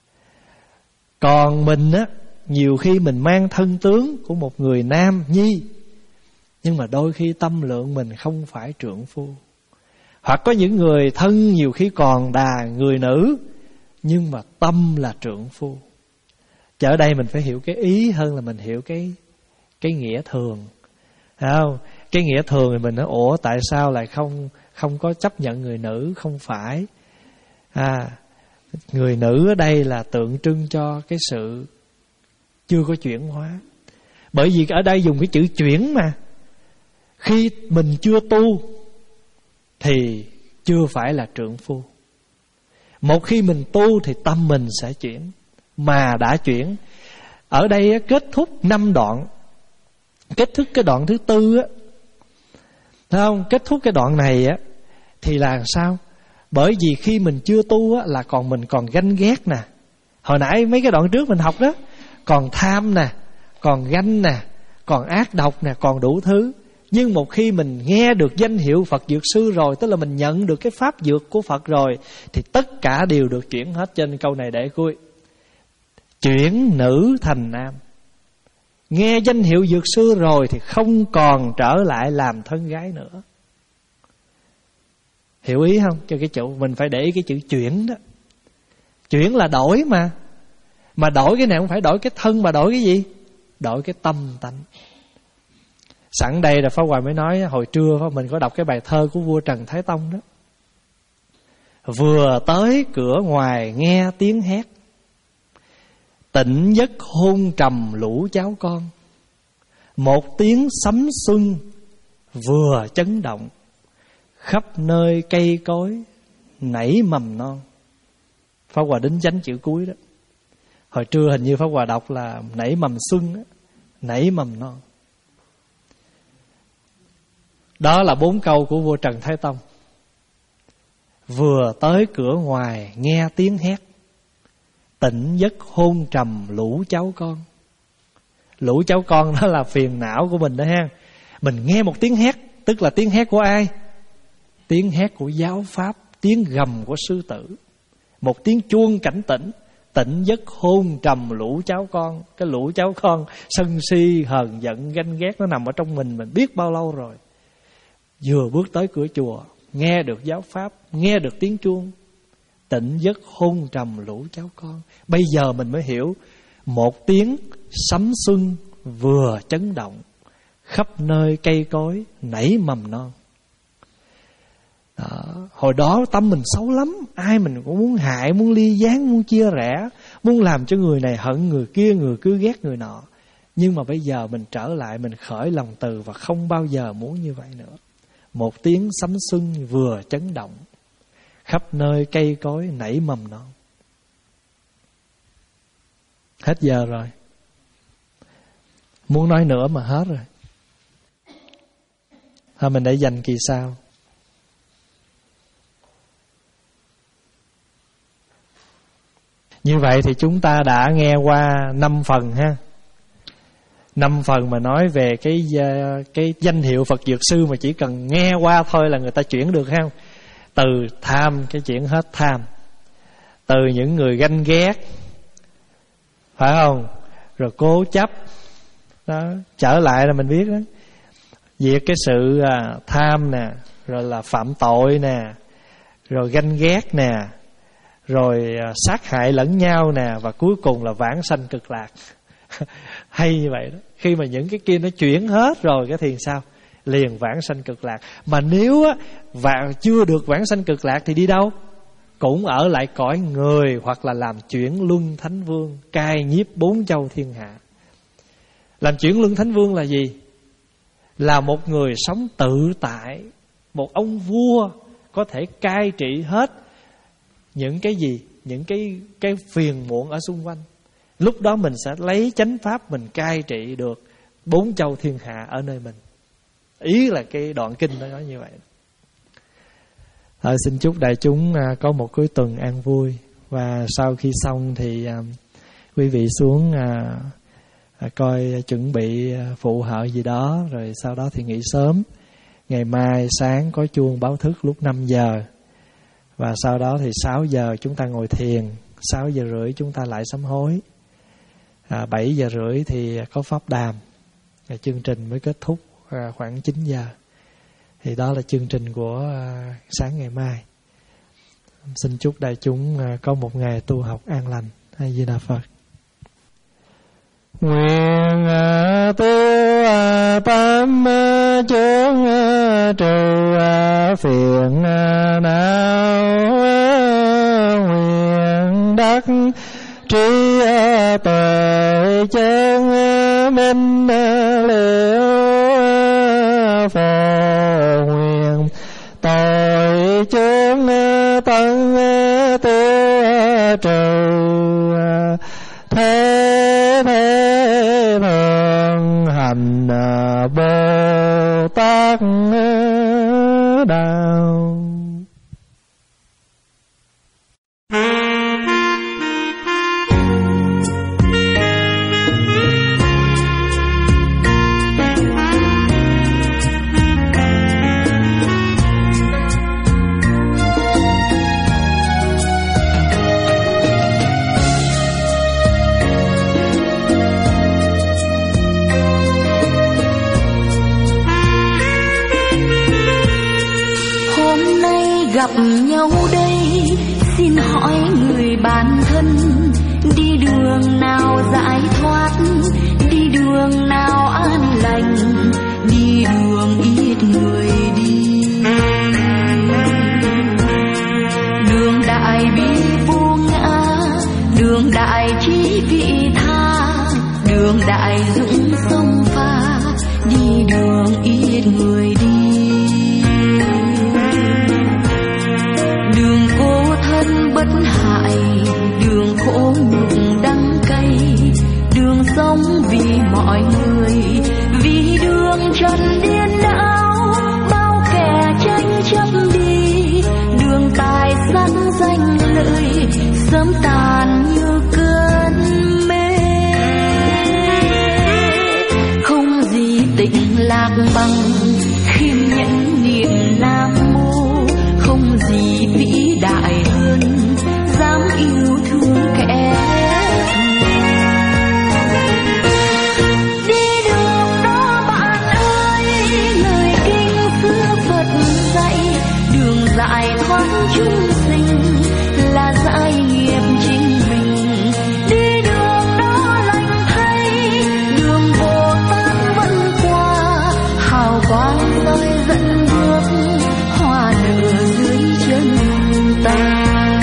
Còn mình á, nhiều khi mình mang thân tướng của một người nam nhi, nhưng mà đôi khi tâm lượng mình không phải trượng phu. Hoặc có những người thân nhiều khi còn đà người nữ, nhưng mà tâm là trượng phu. Chứ ở đây mình phải hiểu cái ý hơn là mình hiểu cái cái nghĩa thường. Thấy không? Cái nghĩa thường thì mình nói ủa tại sao lại không không có chấp nhận người nữ? Không phải. À, người nữ ở đây là tượng trưng cho cái sự chưa có chuyển hóa. Bởi vì ở đây dùng cái chữ chuyển mà. Khi mình chưa tu thì chưa phải là trượng phu. Một khi mình tu thì tâm mình sẽ chuyển. Mà đã chuyển. Ở đây kết thúc năm đoạn. Kết thúc cái đoạn thứ tư á, thấy không? Kết thúc cái đoạn này á thì là sao? Bởi vì khi mình chưa tu á là còn mình còn ganh ghét nè. Hồi nãy mấy cái đoạn trước mình học đó, còn tham nè, còn ganh nè, còn ác độc nè, còn đủ thứ. Nhưng một khi mình nghe được danh hiệu Phật Dược Sư rồi, tức là mình nhận được cái pháp dược của Phật rồi, thì tất cả đều được chuyển hết. Trên câu này để cuối, chuyển nữ thành nam. Nghe danh hiệu Dược Sư rồi thì không còn trở lại làm thân gái nữa. Hiểu ý không? Cho cái chỗ mình phải để ý cái chữ chuyển đó. Chuyển là đổi mà. Mà đổi cái này không phải đổi cái thân, mà đổi cái gì? Đổi cái tâm tánh. Sẵn đây là Pháp Hòa mới nói, hồi trưa mình có đọc cái bài thơ của vua Trần Thái Tông đó. Vừa tới cửa ngoài nghe tiếng hét, tỉnh giấc hôn trầm lũ cháu con. Một tiếng sấm xuân vừa chấn động, khắp nơi cây cối nảy mầm non. Pháp Hòa đính chánh chữ cuối đó. Hồi trưa hình như Pháp Hòa đọc là nảy mầm xuân á, nảy mầm non. Đó là bốn câu của vua Trần Thái Tông. Vừa tới cửa ngoài nghe tiếng hét, tỉnh giấc hôn trầm lũ cháu con. Lũ cháu con đó là phiền não của mình đó ha. Mình nghe một tiếng hét, tức là tiếng hét của ai? Tiếng hét của giáo pháp, tiếng gầm của sư tử. Một tiếng chuông cảnh tỉnh, tỉnh giấc hôn trầm lũ cháu con. Cái lũ cháu con sân si, hờn giận, ganh ghét nó nằm ở trong mình mình biết bao lâu rồi. Vừa bước tới cửa chùa, nghe được giáo pháp, nghe được tiếng chuông, tỉnh giấc hôn trầm lũ cháu con. Bây giờ mình mới hiểu, một tiếng sấm xuân vừa chấn động, khắp nơi cây cối nảy mầm non. Đó. Hồi đó tâm mình xấu lắm, ai mình cũng muốn hại, muốn ly gián, muốn chia rẽ, muốn làm cho người này hận người kia, người cứ ghét người nọ. Nhưng mà bây giờ mình trở lại, mình khởi lòng từ và không bao giờ muốn như vậy nữa. Một tiếng sấm xuân vừa chấn động, khắp nơi cây cối nảy mầm non. Hết giờ rồi. Muốn nói nữa mà hết rồi. Thôi mình để dành kỳ sau. Như vậy thì chúng ta đã nghe qua năm phần ha. Năm phần mà nói về cái cái danh hiệu Phật Dược Sư mà chỉ cần nghe qua thôi là người ta chuyển được không? Từ tham cái chuyển hết tham. Từ những người ganh ghét, phải không? Rồi cố chấp. Đó, trở lại là mình biết đó. Diệt cái sự à, tham nè, rồi là phạm tội nè, rồi ganh ghét nè, rồi à, sát hại lẫn nhau nè, và cuối cùng là vãng sanh cực lạc. Hay như vậy đó. Khi mà những cái kia nó chuyển hết rồi cái thì sao? Liền vãng sanh cực lạc. Mà nếu á và chưa được vãng sanh cực lạc thì đi đâu? Cũng ở lại cõi người, hoặc là làm chuyển luân thánh vương, cai nhiếp bốn châu thiên hạ. Làm chuyển luân thánh vương là gì? Là một người sống tự tại, một ông vua có thể cai trị hết những cái gì? Những cái cái phiền muộn ở xung quanh. Lúc đó mình sẽ lấy chánh pháp mình cai trị được bốn châu thiên hạ ở nơi mình. Ý là cái đoạn kinh nó nói như vậy. Thôi xin chúc đại chúng có một cuối tuần an vui. Và sau khi xong thì quý vị xuống coi chuẩn bị phụ hợ gì đó, rồi sau đó thì nghỉ sớm. Ngày mai sáng có chuông báo thức lúc năm giờ. Và sau đó thì sáu giờ chúng ta ngồi thiền, sáu giờ rưỡi chúng ta lại sám hối. À, bảy giờ rưỡi thì có pháp đàm. À, chương trình mới kết thúc à, khoảng chín giờ. Thì đó là chương trình của à, sáng ngày mai. Xin chúc đại chúng à, có một ngày tu học an lành. A Di Đà Phật. Nguyện à, tu à, tám à, chướng à, trừ à, phiền à, não à, nguyện đắc trí à, tuệ chân à, minh à, liễu à, phổ nguyện tội chướng à, tân à, tiêu à, trừ à, thế thế thường hành à, Bồ Tát à, đạo. Gặp nhau đây, xin hỏi người bạn thân, đi đường nào giải thoát, đi đường nào an lành, đi đường ít người đi. Đường đại bi vô ngã, đường đại trí vị tha, đường đại dũng sông pha, đi đường ít người đi. Bất hại, đường khổ nhục đắng cay. lợi sớm tàn như cơn mê. Không gì tình lạc bằng khiêm nhẫn niệm nam mô, không gì vĩ đại hơn dám yêu thương kẻ. Đi đường đó bạn ơi, lời kinh xưa Phật dạy, đường giải thoát chúng sinh là giải nghiệp chính mình. Đi đường đó lành thay, đường Bồ Tát vẫn qua, hào quang soi dẫn bước, hoa nở dưới chân ta.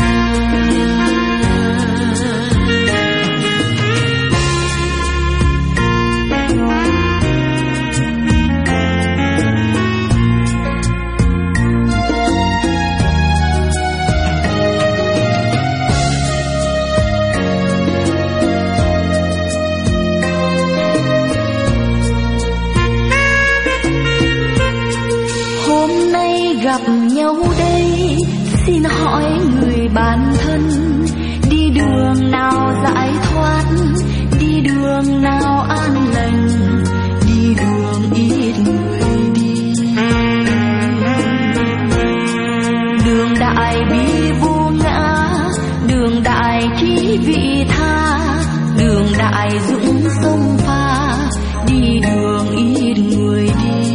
Gặp nhau đây, xin hỏi người bạn thân, đi đường nào giải thoát, đi đường nào an lành, đi đường ít người đi. Đường đại bi vô ngã, đường đại trí vị tha, đường đại dũng sông pha, đi đường ít người đi.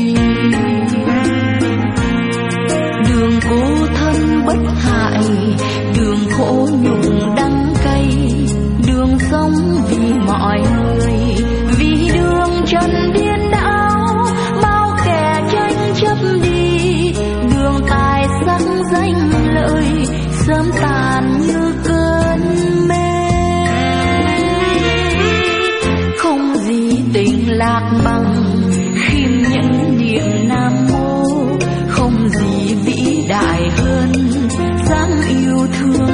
Đường cố thân bất hại, đường khổ nhục đắng cay, đường sống vì mọi người, vì đường trần điên đảo, bao kẻ tranh chấp đi. Đường tài sắc danh lợi sớm tàn như cơn mê. Không gì tình lạc bằng khiêm nhẫn niệm nam mô, không gì vĩ đại hơn dám yêu thương